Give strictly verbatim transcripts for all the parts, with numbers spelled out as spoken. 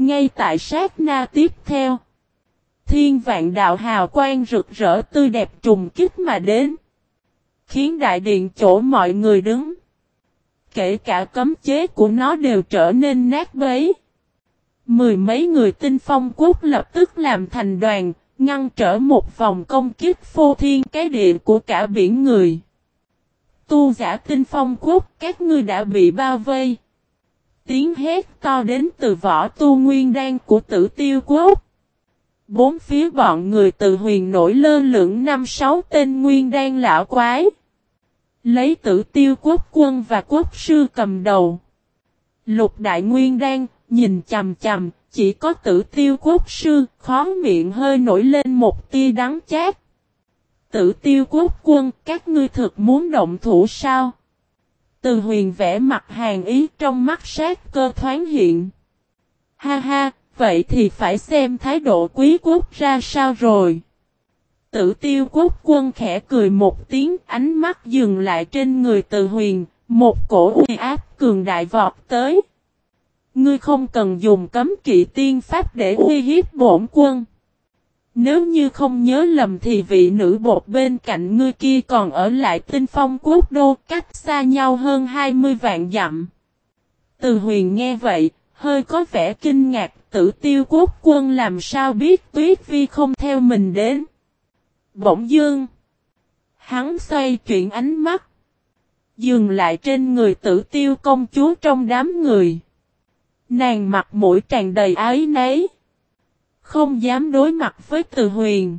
Ngay tại sát na tiếp theo, thiên vạn đạo hào quang rực rỡ tươi đẹp trùng kích mà đến, khiến đại điện chỗ mọi người đứng, kể cả cấm chế của nó đều trở nên nát bấy. Mười mấy người Tinh Phong Quốc lập tức làm thành đoàn, ngăn trở một vòng công kích phô thiên cái địa của cả biển người. Tu giả Tinh Phong Quốc, các ngươi đã bị bao vây. Tiếng hét to đến từ võ tu nguyên đan của Tử Tiêu Quốc. Bốn phía bọn người Từ Huyền nổi lơ lửng năm sáu tên nguyên đan lão quái, lấy Tử Tiêu Quốc quân và quốc sư cầm đầu. Lục đại nguyên đan nhìn chằm chằm, chỉ có Tử Tiêu Quốc sư, khó miệng hơi nổi lên một tia đắng chát. Tử Tiêu Quốc quân, các ngươi thực muốn động thủ sao? Từ Huyền vẽ mặt hàn ý, trong mắt sát cơ thoáng hiện. Ha ha, vậy thì phải xem thái độ quý quốc ra sao rồi. Tử Tiêu Quốc quân khẽ cười một tiếng, ánh mắt dừng lại trên người Từ Huyền, một cổ uy áp cường đại vọt tới. Ngươi không cần dùng cấm kỵ tiên pháp để uy hiếp bổn quân. Nếu như không nhớ lầm thì vị nữ bột bên cạnh ngươi kia còn ở lại Tinh Phong Quốc đô, cách xa nhau hơn hai mươi vạn dặm. Từ Huyền nghe vậy, hơi có vẻ kinh ngạc, Tử Tiêu Quốc quân làm sao biết Tuyết Vi không theo mình đến. Bỗng dưng, hắn xoay chuyển ánh mắt, dừng lại trên người Tử Tiêu công chúa trong đám người. Nàng mặt mũi tràn đầy áy náy, không dám đối mặt với Từ Huyền.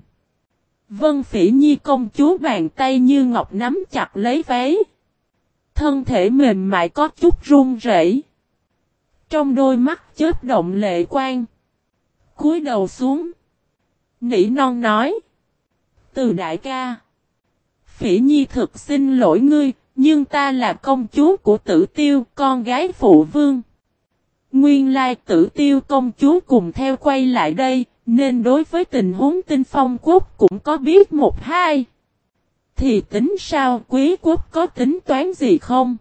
Vân Phỉ Nhi công chúa bàn tay như ngọc nắm chặt lấy váy, thân thể mềm mại có chút run rẩy, trong đôi mắt chớp động lệ quang, cúi đầu xuống, nỉ non nói: Từ đại ca, Phỉ Nhi thực xin lỗi ngươi, nhưng ta là công chúa của Tử Tiêu, con gái phụ vương. Nguyên lai Tử Tiêu công chúa cùng theo quay lại đây, nên đối với tình huống Tinh Phong Quốc cũng có biết một hai. Thì tính sao, quý quốc có tính toán gì không?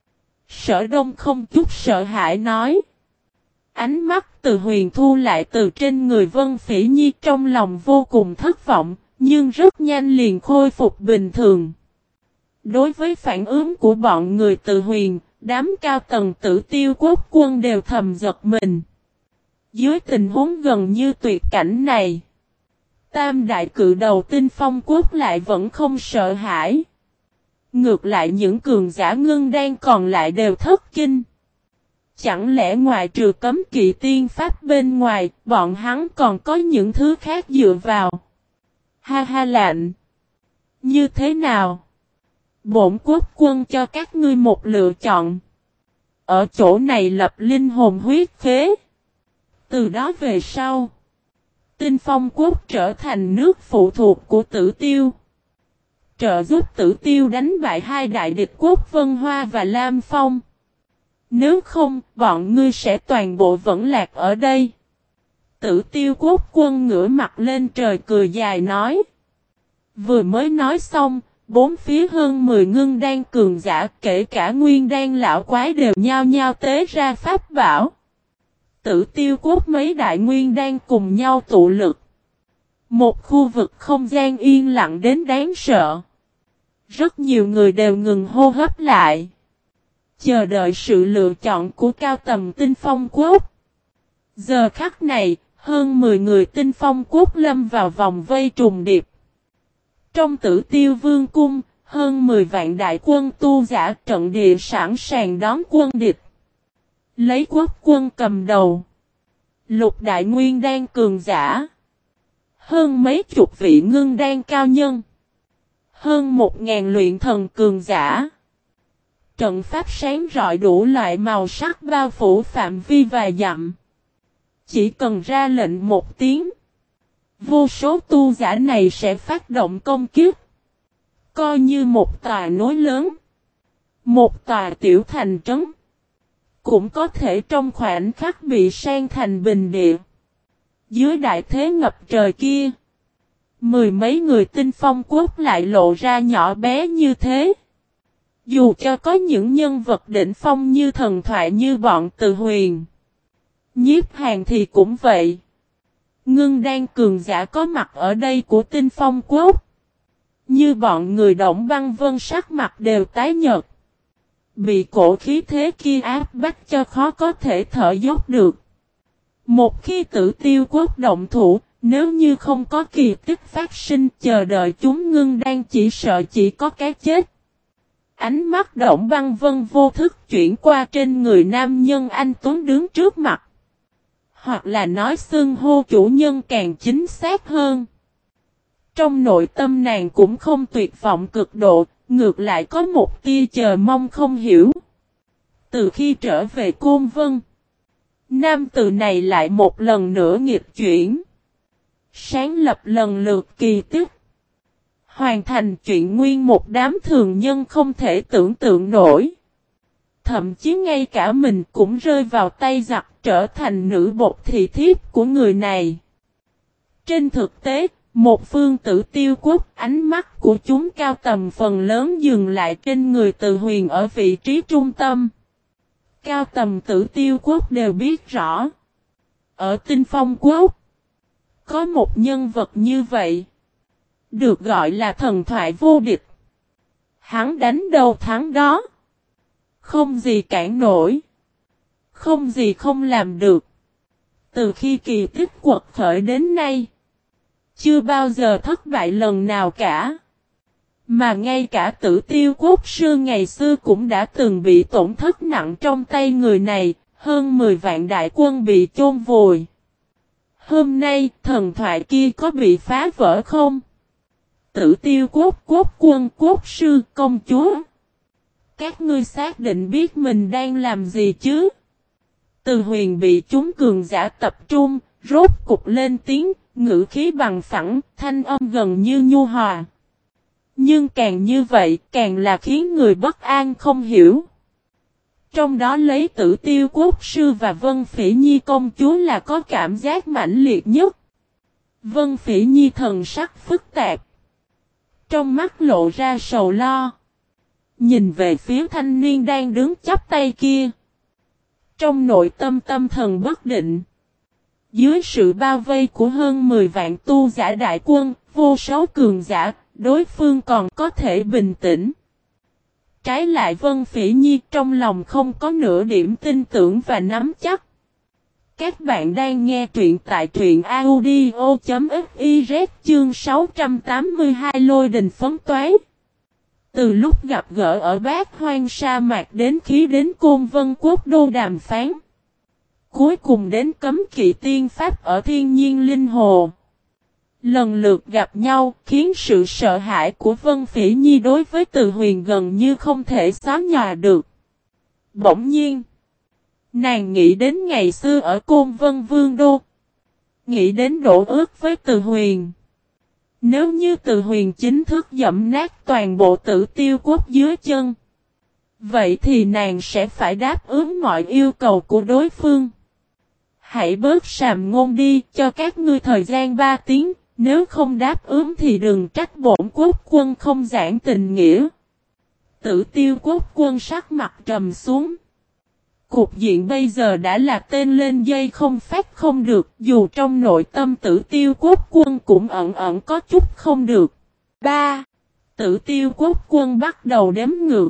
Sở Đông không chút sợ hãi nói. Ánh mắt Từ Huyền thu lại từ trên người Vân Phỉ Nhi, trong lòng vô cùng thất vọng, nhưng rất nhanh liền khôi phục bình thường. Đối với phản ứng của bọn người Từ Huyền, đám cao tầng Tử Tiêu Quốc quân đều thầm giật mình. Dưới tình huống gần như tuyệt cảnh này, tam đại cự đầu Tinh Phong Quốc lại vẫn không sợ hãi. Ngược lại những cường giả ngưng đan còn lại đều thất kinh. Chẳng lẽ ngoài trừ cấm kỵ tiên pháp bên ngoài, bọn hắn còn có những thứ khác dựa vào? Ha ha lạnh! Như thế nào? Bổn quốc quân cho các ngươi một lựa chọn. Ở chỗ này lập linh hồn huyết khế. Từ đó về sau, Tinh Phong Quốc trở thành nước phụ thuộc của Tử Tiêu, trợ giúp Tử Tiêu đánh bại hai đại địch quốc Vân Hoa và Lam Phong. Nếu không, bọn ngươi sẽ toàn bộ vẫn lạc ở đây. Tử Tiêu Quốc quân ngửa mặt lên trời cười dài nói. Vừa mới nói xong, bốn phía hơn mười ngưng đan cường giả, kể cả nguyên đan lão quái đều nhao nhao tế ra pháp bảo. Tử Tiêu Quốc mấy đại nguyên đan cùng nhau tụ lực. Một khu vực không gian yên lặng đến đáng sợ. Rất nhiều người đều ngừng hô hấp lại, chờ đợi sự lựa chọn của cao tầng Tinh Phong Quốc. Giờ khắc này, hơn mười người Tinh Phong Quốc lâm vào vòng vây trùng điệp. Trong Tử Tiêu Vương cung, hơn mười vạn đại quân tu giả trận địa sẵn sàng đón quân địch. Lấy quốc quân cầm đầu, lục đại nguyên đan cường giả, hơn mấy chục vị ngưng đan cao nhân, hơn một ngàn luyện thần cường giả. Trận pháp sáng rọi đủ loại màu sắc bao phủ phạm vi vài dặm. Chỉ cần ra lệnh một tiếng, vô số tu giả này sẽ phát động công kích. Coi như một tòa núi lớn, một tòa tiểu thành trấn, cũng có thể trong khoảnh khắc bị san thành bình địa. Dưới đại thế ngập trời kia, mười mấy người Tinh Phong Quốc lại lộ ra nhỏ bé như thế. Dù cho có những nhân vật đỉnh phong như thần thoại như bọn Từ Huyền, Nhiếp Hàn thì cũng vậy. Ngưng Đan cường giả có mặt ở đây của Tinh Phong Quốc. Như bọn người Động Băng Vân sắc mặt đều tái nhợt. Bị cổ khí thế kia áp bách cho khó có thể thở dốc được. Một khi Tử Tiêu Quốc động thủ, nếu như không có kỳ tích phát sinh chờ đợi chúng Ngưng Đan chỉ sợ chỉ có cái chết. Ánh mắt Động Băng Vân vô thức chuyển qua trên người nam nhân anh tuấn đứng trước mặt. Hoặc là nói xưng hô chủ nhân càng chính xác hơn. Trong nội tâm nàng cũng không tuyệt vọng cực độ, ngược lại có một tia chờ mong không hiểu. Từ khi trở về Côn Vân, nam tử này lại một lần nữa nghịch chuyển. Sáng lập lần lượt kỳ tích. Hoàn thành chuyện nguyên một đám thường nhân không thể tưởng tượng nổi. Thậm chí ngay cả mình cũng rơi vào tay giặc trở thành nữ bột thị thiếp của người này. Trên thực tế, một phương Tử Tiêu Quốc ánh mắt của chúng cao tầm phần lớn dừng lại trên người Từ Huyền ở vị trí trung tâm. Cao tầm Tử Tiêu Quốc đều biết rõ. Ở Tinh Phong Quốc, có một nhân vật như vậy. Được gọi là thần thoại vô địch. Hắn đánh đâu thắng đó. Không gì cản nổi. Không gì không làm được. Từ khi kỳ tích quật khởi đến nay, chưa bao giờ thất bại lần nào cả. Mà ngay cả Tử Tiêu Quốc sư ngày xưa cũng đã từng bị tổn thất nặng trong tay người này, hơn mười vạn đại quân bị chôn vùi. Hôm nay, thần thoại kia có bị phá vỡ không? Tử Tiêu Quốc quốc quân quốc sư công chúa. Các ngươi xác định biết mình đang làm gì chứ? Từ Huyền bị chúng cường giả tập trung, rốt cục lên tiếng, ngữ khí bằng phẳng, thanh âm gần như nhu hòa. Nhưng càng như vậy, càng là khiến người bất an không hiểu. Trong đó lấy Tử Tiêu Quốc sư và Vân Phỉ Nhi công chúa là có cảm giác mãnh liệt nhất. Vân Phỉ Nhi thần sắc phức tạp. Trong mắt lộ ra sầu lo. Nhìn về phía thanh niên đang đứng chắp tay kia. Trong nội tâm tâm thần bất định. Dưới sự bao vây của hơn mười vạn tu giả đại quân, vô số cường giả, đối phương còn có thể bình tĩnh. Trái lại Vân Phỉ Nhi trong lòng không có nửa điểm tin tưởng và nắm chắc. Các bạn đang nghe truyện tại truyện audio chấm fiz chương sáu trăm tám mươi hai Lôi Đình Phấn Toái. Từ lúc gặp gỡ ở Bát Hoang sa mạc đến khi đến Côn Vân Quốc đô đàm phán. Cuối cùng đến cấm kỵ tiên pháp ở Thiên Nhiên Linh Hồ. Lần lượt gặp nhau khiến sự sợ hãi của Vân Phỉ Nhi đối với Từ Huyền gần như không thể xóa nhòa được. Bỗng nhiên, nàng nghĩ đến ngày xưa ở Côn Vân Vương Đô. Nghĩ đến đổ ước với Từ Huyền. Nếu như Từ Huyền chính thức dẫm nát toàn bộ Tử Tiêu Quốc dưới chân, vậy thì nàng sẽ phải đáp ứng mọi yêu cầu của đối phương. Hãy bớt sàm ngôn đi, cho các ngươi thời gian ba tiếng, nếu không đáp ứng thì đừng trách bổn quốc quân không giảng tình nghĩa. Tử Tiêu Quốc quân sắc mặt trầm xuống. Cục diện bây giờ đã là tên lên dây không phát không được, dù trong nội tâm Tử Tiêu Quốc quân cũng ẩn ẩn có chút không được. ba. Tử Tiêu Quốc quân bắt đầu đếm ngược.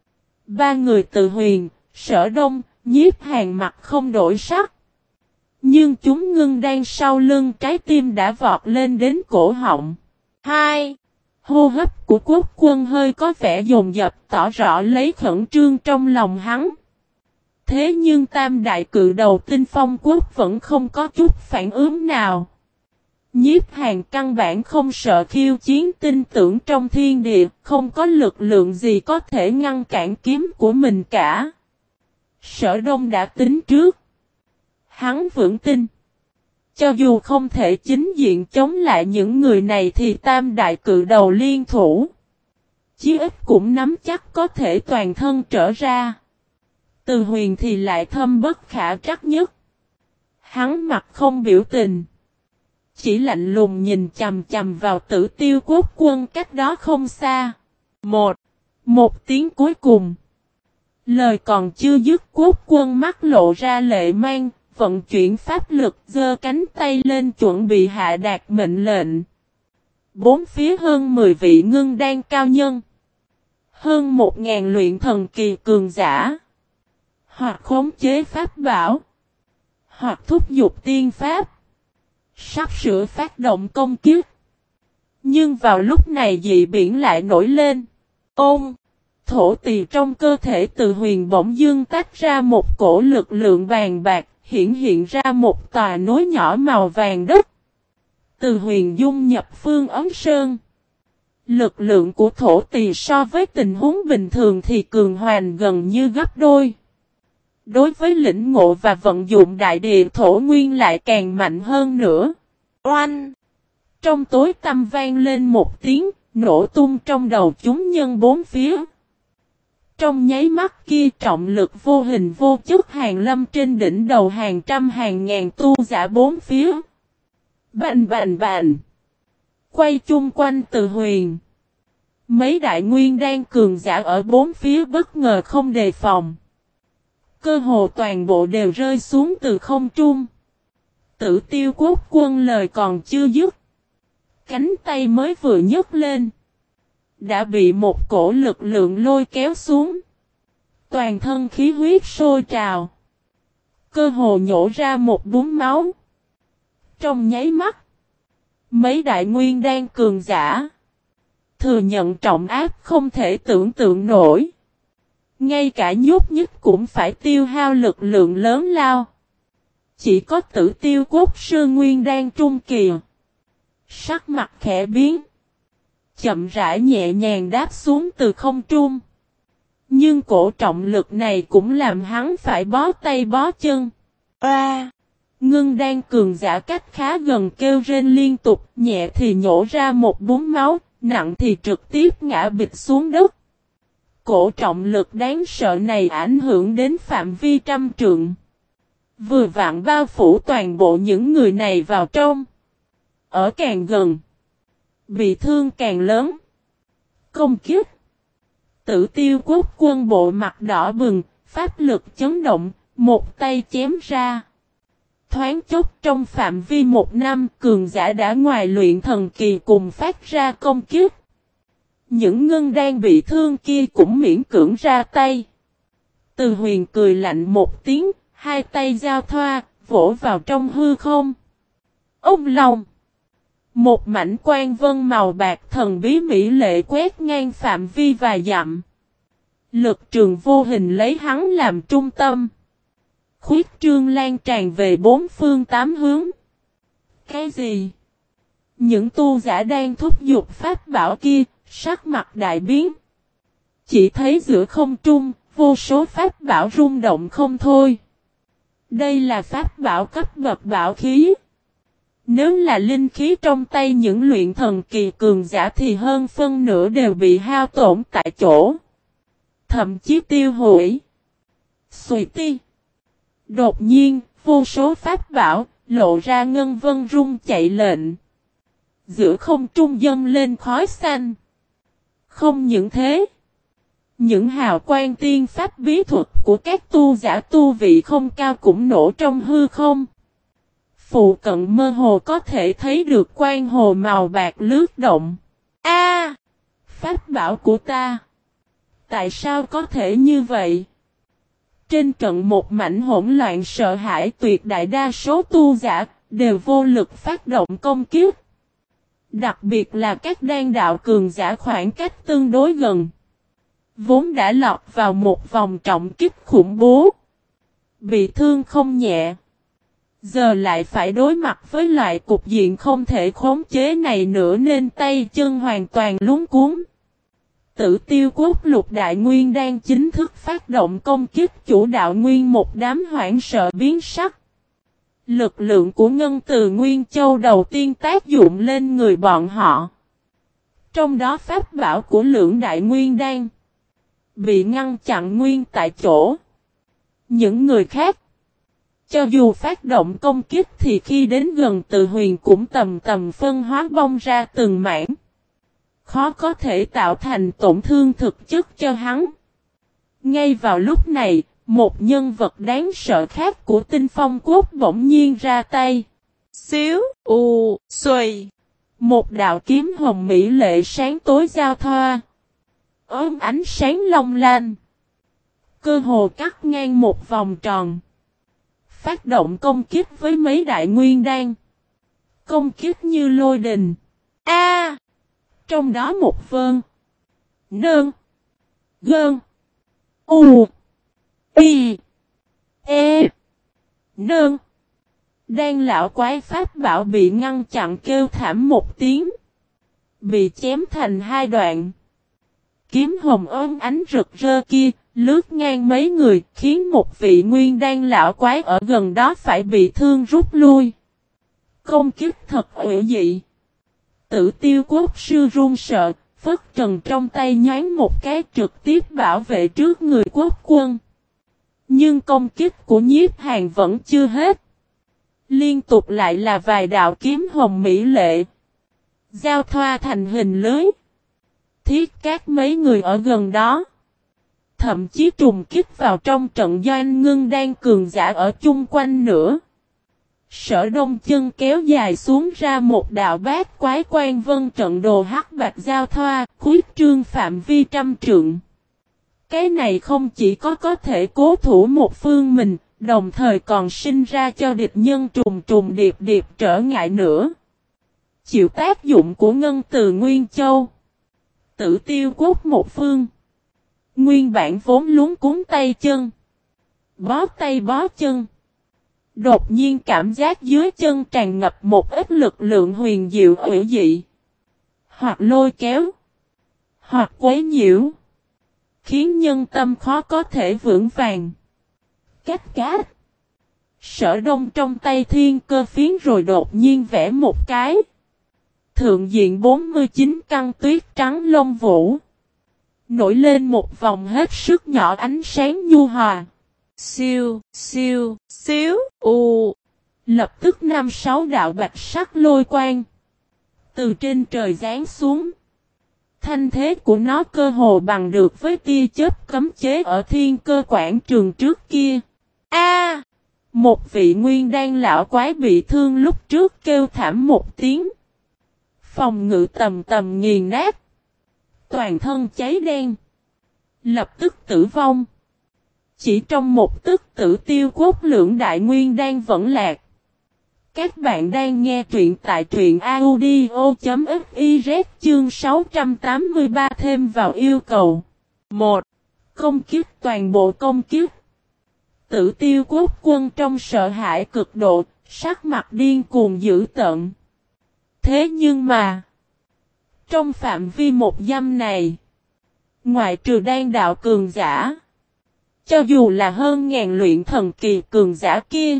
Ba người Từ Huyền, Sở Đông, Nhiếp Hàn mặt không đổi sắc. Nhưng chúng Ngưng Đan sau lưng trái tim đã vọt lên đến cổ họng. hai. Hô hấp của quốc quân hơi có vẻ dồn dập tỏ rõ lấy khẩn trương trong lòng hắn. Thế nhưng tam đại cự đầu Tinh Phong Quốc vẫn không có chút phản ứng nào. Nhiếp Hàn căn bản không sợ khiêu chiến, tin tưởng trong thiên địa, không có lực lượng gì có thể ngăn cản kiếm của mình cả. Sở Đông đã tính trước. Hắn vững tin. Cho dù không thể chính diện chống lại những người này thì tam đại cự đầu liên thủ. Chí ít cũng nắm chắc có thể toàn thân trở ra. Từ Huyền thì lại thâm bất khả trắc nhất. Hắn mặt không biểu tình. Chỉ lạnh lùng nhìn chầm chầm vào Tử Tiêu Quốc quân cách đó không xa. Một. Một tiếng cuối cùng. Lời còn chưa dứt, quốc quân mắt lộ ra lệ mang, vận chuyển pháp lực giơ cánh tay lên chuẩn bị hạ đạt mệnh lệnh. Bốn phía hơn mười vị ngưng đan cao nhân. Hơn một ngàn luyện thần kỳ cường giả. Hoặc khống chế pháp bảo. Hoặc thúc giục tiên pháp. Sắp sửa phát động công kiếp. Nhưng vào lúc này dị biển lại nổi lên. Ôm! Thổ tỳ trong cơ thể Từ Huyền bỗng dưng tách ra một cổ lực lượng vàng bạc, hiển hiện ra một tòa núi nhỏ màu vàng đất. Từ Huyền dung nhập Phương Ấm Sơn. Lực lượng của thổ tỳ so với tình huống bình thường thì cường hoành gần như gấp đôi. Đối với lĩnh ngộ và vận dụng đại địa thổ nguyên lại càng mạnh hơn nữa. Oanh! Trong tối tăm vang lên một tiếng, nổ tung trong đầu chúng nhân bốn phía. Trong nháy mắt kia trọng lực vô hình vô chất hàng lâm trên đỉnh đầu hàng trăm hàng ngàn tu giả bốn phía. Bành bành bành! Quay chung quanh Từ Huyền. Mấy đại nguyên đan cường giả ở bốn phía bất ngờ không đề phòng. Cơ hồ toàn bộ đều rơi xuống từ không trung. Tử Tiêu Quốc quân lời còn chưa dứt. Cánh tay mới vừa nhấc lên. Đã bị một cổ lực lượng lôi kéo xuống. Toàn thân khí huyết sôi trào. Cơ hồ nhổ ra một búng máu. Trong nháy mắt. Mấy đại nguyên đan cường giả. Thừa nhận trọng áp không thể tưởng tượng nổi. Ngay cả nhúc nhích cũng phải tiêu hao lực lượng lớn lao. Chỉ có Tử Tiêu Quốc sư nguyên đan trung kỳ. Sắc mặt khẽ biến. Chậm rãi nhẹ nhàng đáp xuống từ không trung. Nhưng cổ trọng lực này cũng làm hắn phải bó tay bó chân. Oa! Ngưng đan cường giả cách khá gần kêu rên liên tục, nhẹ thì nhổ ra một búng máu, nặng thì trực tiếp ngã bịch xuống đất. Cổ trọng lực đáng sợ này ảnh hưởng đến phạm vi trăm trượng. Vừa vặn bao phủ toàn bộ những người này vào trong. Ở càng gần, bị thương càng lớn. Công kiếp. Tử Tiêu Quốc quân bộ mặt đỏ bừng, pháp lực chấn động, một tay chém ra. Thoáng chốc trong phạm vi một năm, cường giả đã ngoài luyện thần kỳ cùng phát ra công kiếp. Những ngân đan bị thương kia cũng miễn cưỡng ra tay. Từ Huyền cười lạnh một tiếng, hai tay giao thoa, vỗ vào trong hư không. Ông lòng! Một mảnh quang vân màu bạc thần bí mỹ lệ quét ngang phạm vi vài dặm. Lực trường vô hình lấy hắn làm trung tâm. Khuyết trương lan tràn về bốn phương tám hướng. Cái gì? Những tu giả đang thúc giục pháp bảo kia, sắc mặt đại biến. Chỉ thấy giữa không trung, vô số pháp bảo rung động không thôi. Đây là pháp bảo cấp bậc bảo khí. Nếu là linh khí trong tay những luyện thần kỳ cường giả thì hơn phân nửa đều bị hao tổn tại chỗ. Thậm chí tiêu hủy. Xùi ti. Đột nhiên, vô số pháp bảo, lộ ra ngân vân rung chạy lệnh. Giữa không trung dâng lên khói xanh. Không những thế. Những hào quang tiên pháp bí thuật của các tu giả tu vị không cao cũng nổ trong hư không. Phụ cận mơ hồ có thể thấy được quang hồ màu bạc lướt động. A! Pháp bảo của ta! Tại sao có thể như vậy? Trên trận một mảnh hỗn loạn sợ hãi, tuyệt đại đa số tu giả đều vô lực phát động công kiếp. Đặc biệt là các đan đạo cường giả khoảng cách tương đối gần. Vốn đã lọt vào một vòng trọng kích khủng bố. Bị thương không nhẹ. Giờ lại phải đối mặt với loại cục diện không thể khống chế này nữa nên tay chân hoàn toàn lúng cuốn. Tử Tiêu Quốc lục đại nguyên đang chính thức phát động công kích chủ đạo nguyên một đám hoảng sợ biến sắc. Lực lượng của Ngân Từ Nguyên Châu đầu tiên tác dụng lên người bọn họ. Trong đó pháp bảo của lưỡng đại nguyên đan bị ngăn chặn nguyên tại chỗ. Những người khác, cho dù phát động công kích thì khi đến gần Từ Huyền cũng tầm tầm phân hóa bong ra từng mảng. Khó có thể tạo thành tổn thương thực chất cho hắn. Ngay vào lúc này, Một nhân vật đáng sợ khác của Tinh Phong Quốc bỗng nhiên ra tay. Xíu, u, xuôi. Một đạo kiếm hồng mỹ lệ sáng tối giao thoa. Ôm ánh sáng long lanh. Cơ hồ cắt ngang một vòng tròn. Phát động công kích với mấy đại nguyên đan. Công kích như lôi đình. A! À, trong đó một vơn. Nơn. Gơn. U. Y. E. Nơn. Đan lão quái pháp bảo bị ngăn chặn kêu thảm một tiếng. Bị chém thành hai đoạn. Kiếm hồng ôm ánh rực rỡ kia, lướt ngang mấy người, khiến một vị nguyên đan lão quái ở gần đó phải bị thương rút lui. Công kích thật hữu dị. Tử Tiêu Quốc sư run sợ, phất trần trong tay nhoáng một cái trực tiếp bảo vệ trước người quốc quân. Nhưng công kích của Nhiếp Hàn vẫn chưa hết. Liên tục lại là vài đạo kiếm hồng mỹ lệ. Giao thoa thành hình lưới. Thiết các mấy người ở gần đó. Thậm chí trùng kích vào trong trận doanh ngưng đang cường giả ở chung quanh nữa. Sở Đông chân kéo dài xuống ra một đạo bát quái quan vân trận đồ hắc bạch giao thoa, khuyết trương phạm vi trăm trượng. Cái này không chỉ có có thể cố thủ một phương mình, đồng thời còn sinh ra cho địch nhân trùng trùng điệp điệp trở ngại nữa. Chịu tác dụng của ngân từ Nguyên Châu. Tử Tiêu Quốc một phương. Nguyên bản vốn luống cuốn tay chân. Bó tay bó chân. Đột nhiên cảm giác dưới chân tràn ngập một ít lực lượng huyền diệu hữu dị. Hoặc lôi kéo. Hoặc quấy nhiễu. Khiến nhân tâm khó có thể vững vàng. Cách cát. Sở Đông trong tay thiên cơ phiến rồi đột nhiên vẽ một cái. Thượng diện bốn mươi chín căn tuyết trắng lông vũ. Nổi lên một vòng hết sức nhỏ ánh sáng nhu hòa. Siêu, siêu, xíu, u. Lập tức năm sáu đạo bạch sắc lôi quang. Từ trên trời giáng xuống. Thanh thế của nó cơ hồ bằng được với tia chớp cấm chế ở thiên cơ quảng trường trước kia. A! À, một vị nguyên đan lão quái bị thương lúc trước kêu thảm một tiếng. Phòng ngự tầm tầm nghiền nát. Toàn thân cháy đen. Lập tức tử vong. Chỉ trong một tức Tử Tiêu Quốc lưỡng đại nguyên đan vẫn lạc. Các bạn đang nghe truyện tại truyện audio chấm fiz chương sáu trăm tám mươi ba thêm vào yêu cầu. một. Công kích toàn bộ công kích. Tử Tiêu Quốc quân trong sợ hãi cực độ, sắc mặt điên cuồng dữ tợn. Thế nhưng mà, trong phạm vi một dăm này, ngoại trừ đan đạo cường giả, cho dù là hơn ngàn luyện thần kỳ cường giả kia,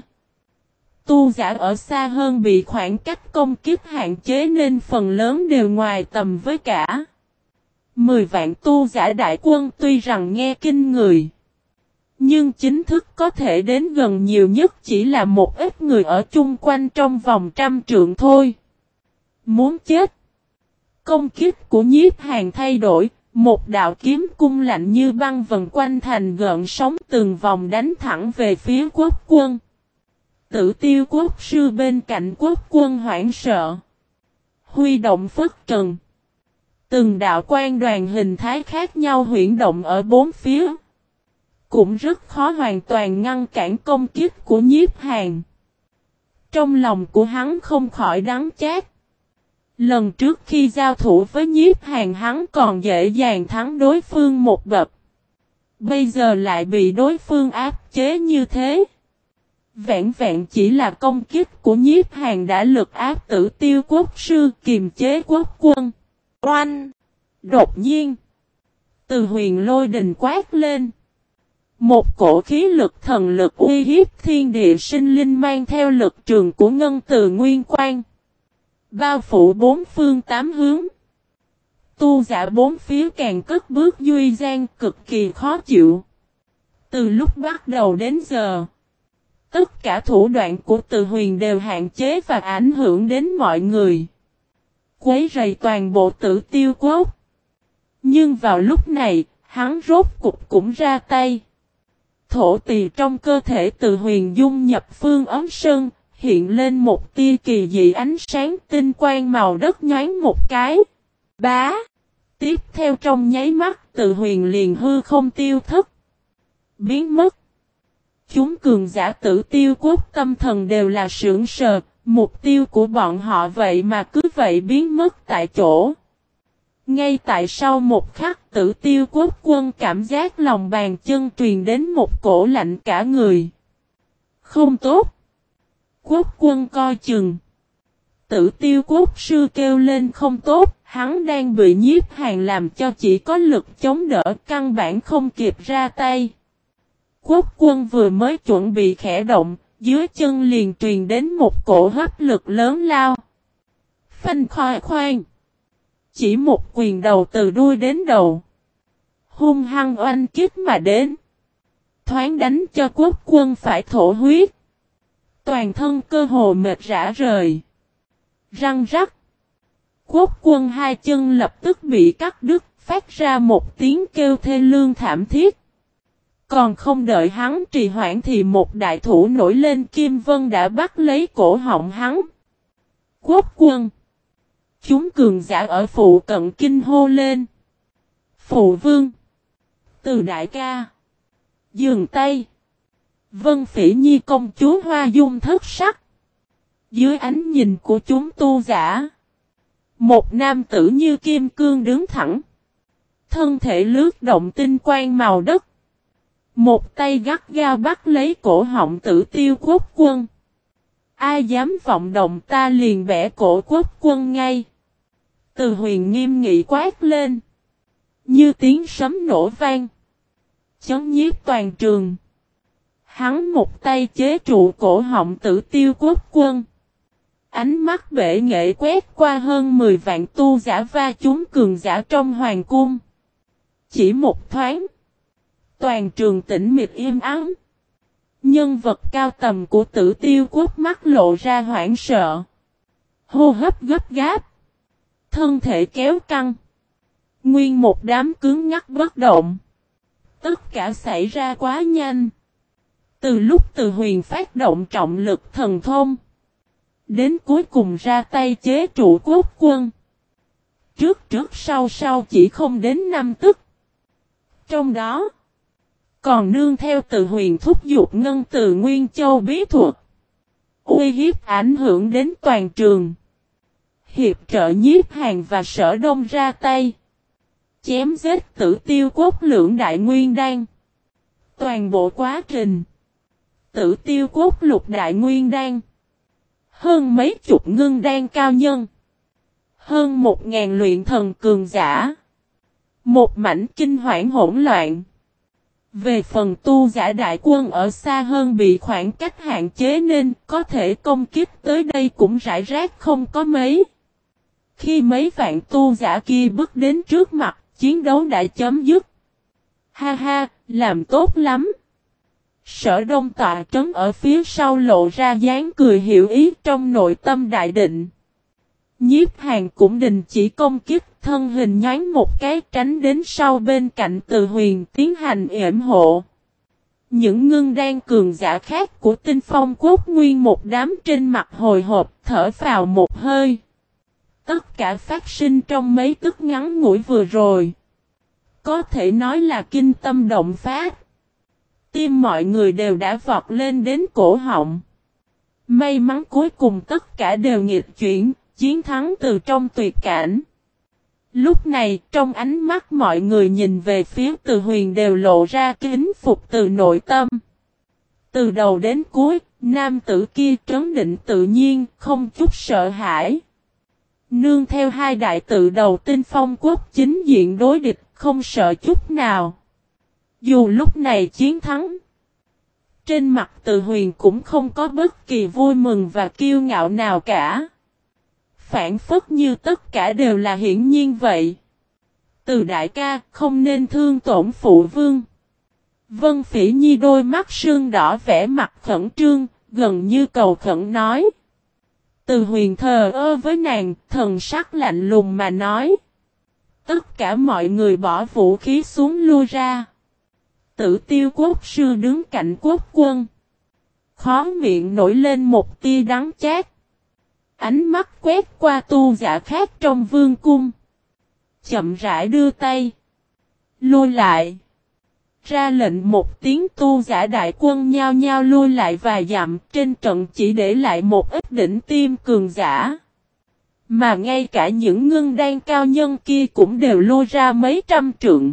tu giả ở xa hơn bị khoảng cách công kích hạn chế nên phần lớn đều ngoài tầm với cả. Mười vạn tu giả đại quân tuy rằng nghe kinh người, nhưng chính thức có thể đến gần nhiều nhất chỉ là một ít người ở chung quanh trong vòng trăm trượng thôi. Muốn chết. Công kích của Nhiếp Hàn thay đổi, một đạo kiếm cung lạnh như băng vần quanh thành gợn sóng từng vòng đánh thẳng về phía quốc quân. Tử Tiêu Quốc sư bên cạnh quốc quân hoảng sợ. Huy động phất trần. Từng đạo quan đoàn hình thái khác nhau huyễn động ở bốn phía. Cũng rất khó hoàn toàn ngăn cản công kích của Nhiếp Hàn. Trong lòng của hắn không khỏi đắng chát. Lần trước khi giao thủ với Nhiếp Hàn hắn còn dễ dàng thắng đối phương một bậc. Bây giờ lại bị đối phương áp chế như thế. Vẹn vẹn chỉ là công kích của Nhiếp Hàn đã lực áp Tử Tiêu Quốc sư kiềm chế quốc quân. Oanh! Đột nhiên! Từ huyền lôi đình quát lên. Một cổ khí lực thần lực uy hiếp thiên địa sinh linh mang theo lực trường của ngân từ nguyên quan. Bao phủ bốn phương tám hướng. Tu giả bốn phía càng cất bước duy gian cực kỳ khó chịu. Từ lúc bắt đầu đến giờ, tất cả thủ đoạn của Từ Huyền đều hạn chế và ảnh hưởng đến mọi người. Quấy rầy toàn bộ Tử Tiêu Quốc. Nhưng vào lúc này, hắn rốt cục cũng ra tay. Thổ tỳ trong cơ thể Từ Huyền dung nhập Phương Ấm Sơn, hiện lên một tia kỳ dị ánh sáng tinh quang màu đất nhoáng một cái. Bá! Tiếp theo trong nháy mắt Từ Huyền liền hư không tiêu thất. Biến mất. Chúng cường giả Tử Tiêu Quốc tâm thần đều là sững sờ, mục tiêu của bọn họ vậy mà cứ vậy biến mất tại chỗ. Ngay tại sau một khắc Tử Tiêu Quốc quân cảm giác lòng bàn chân truyền đến một cổ lạnh cả người. Không tốt. Quốc quân coi chừng. Tử Tiêu Quốc sư kêu lên không tốt, hắn đang bị Nhiếp Hàn làm cho chỉ có lực chống đỡ, căn bản không kịp ra tay. Quốc quân vừa mới chuẩn bị khẽ động, dưới chân liền truyền đến một cổ hấp lực lớn lao. Phanh khoai khoan. Chỉ một quyền đầu từ đuôi đến đầu. Hung hăng oanh kích mà đến. Thoáng đánh cho quốc quân phải thổ huyết. Toàn thân cơ hồ mệt rã rời. Răng rắc. Quốc quân hai chân lập tức bị cắt đứt, phát ra một tiếng kêu thê lương thảm thiết. Còn không đợi hắn trì hoãn thì một đại thủ nổi lên kim vân đã bắt lấy cổ họng hắn. Quốc quân. Chúng cường giả ở phụ cận kinh hô lên. Phụ vương. Từ đại ca. Dừng tay. Vân Phỉ Nhi công chúa hoa dung thất sắc. Dưới ánh nhìn của chúng tu giả. Một nam tử như kim cương đứng thẳng. Thân thể lướt động tinh quang màu đất. Một tay gắt gao bắt lấy cổ họng Tử Tiêu Quốc quân. Ai dám vọng động ta liền bẻ cổ quốc quân ngay. Từ Huyền nghiêm nghị quát lên. Như tiếng sấm nổ vang. Chấn nhiếp toàn trường. Hắn một tay chế trụ cổ họng Tử Tiêu Quốc quân. Ánh mắt bể nghệ quét qua hơn mười vạn tu giả va chúng cường giả trong hoàng cung. Chỉ một thoáng. Toàn trường tĩnh mịch im ắng. Nhân vật cao tầm của Tử Tiêu Quốc mắt lộ ra hoảng sợ. Hô hấp gấp gáp. Thân thể kéo căng. Nguyên một đám cứng ngắc bất động. Tất cả xảy ra quá nhanh. Từ lúc Từ Huyền phát động trọng lực thần thông. Đến cuối cùng ra tay chế trụ quốc quân. Trước trước sau sau chỉ không đến năm tức. Trong đó. Còn nương theo Từ Huyền thúc giục ngân từ Nguyên Châu bí thuật. Uy hiếp ảnh hưởng đến toàn trường. Hiệp trợ Nhiếp Hàn và Sở Đông ra tay. Chém giết Tử Tiêu Quốc lưỡng đại nguyên đan. Toàn bộ quá trình. Tử Tiêu Quốc lục đại nguyên đan. Hơn mấy chục ngưng đan cao nhân. Hơn một ngàn luyện thần cường giả. Một mảnh kinh hoảng hỗn loạn. Về phần tu giả đại quân ở xa hơn bị khoảng cách hạn chế nên có thể công kích tới đây cũng rải rác không có mấy. Khi mấy vạn tu giả kia bước đến trước mặt, chiến đấu đã chấm dứt. Ha ha, làm tốt lắm. Sở Đông tọa trấn ở phía sau lộ ra dáng cười hiểu ý trong nội tâm đại định. Nhiếp Hàn cũng đình chỉ công kích, thân hình nhoáng một cái tránh đến sau bên cạnh Từ Huyền tiến hành yểm hộ. Những ngưng đan cường giả khác của Tinh Phong Quốc nguyên một đám trên mặt hồi hộp thở phào một hơi. Tất cả phát sinh trong mấy tức ngắn ngủi vừa rồi. Có thể nói là kinh tâm động phát. Tim mọi người đều đã vọt lên đến cổ họng. May mắn cuối cùng tất cả đều nghịch chuyển, chiến thắng từ trong tuyệt cảnh. Lúc này trong ánh mắt mọi người nhìn về phía Từ Huyền đều lộ ra kính phục từ nội tâm. Từ đầu đến cuối, nam tử kia trấn định tự nhiên, không chút sợ hãi. Nương theo hai đại tự đầu Tinh Phong Quốc chính diện đối địch, không sợ chút nào. Dù lúc này chiến thắng, trên mặt Từ Huyền cũng không có bất kỳ vui mừng và kiêu ngạo nào cả. Phản phất như tất cả đều là hiển nhiên vậy. Từ đại ca không nên thương tổn phụ vương. Vân Phỉ Nhi đôi mắt sương đỏ vẻ mặt khẩn trương, gần như cầu khẩn nói. Từ Huyền thờ ơ với nàng, thần sắc lạnh lùng mà nói. Tất cả mọi người bỏ vũ khí xuống lui ra. Tử Tiêu Quốc sư đứng cạnh Quốc Quân. Khóe miệng nổi lên một tia đắng chát. Ánh mắt quét qua tu giả khác trong vương cung. Chậm rãi đưa tay. Lùi lại. Ra lệnh một tiếng, tu giả đại quân nhao nhao lui lại vài dặm, trên trận chỉ để lại một ít đỉnh tiêm cường giả. Mà ngay cả những ngưng đan cao nhân kia cũng đều lui ra mấy trăm trượng.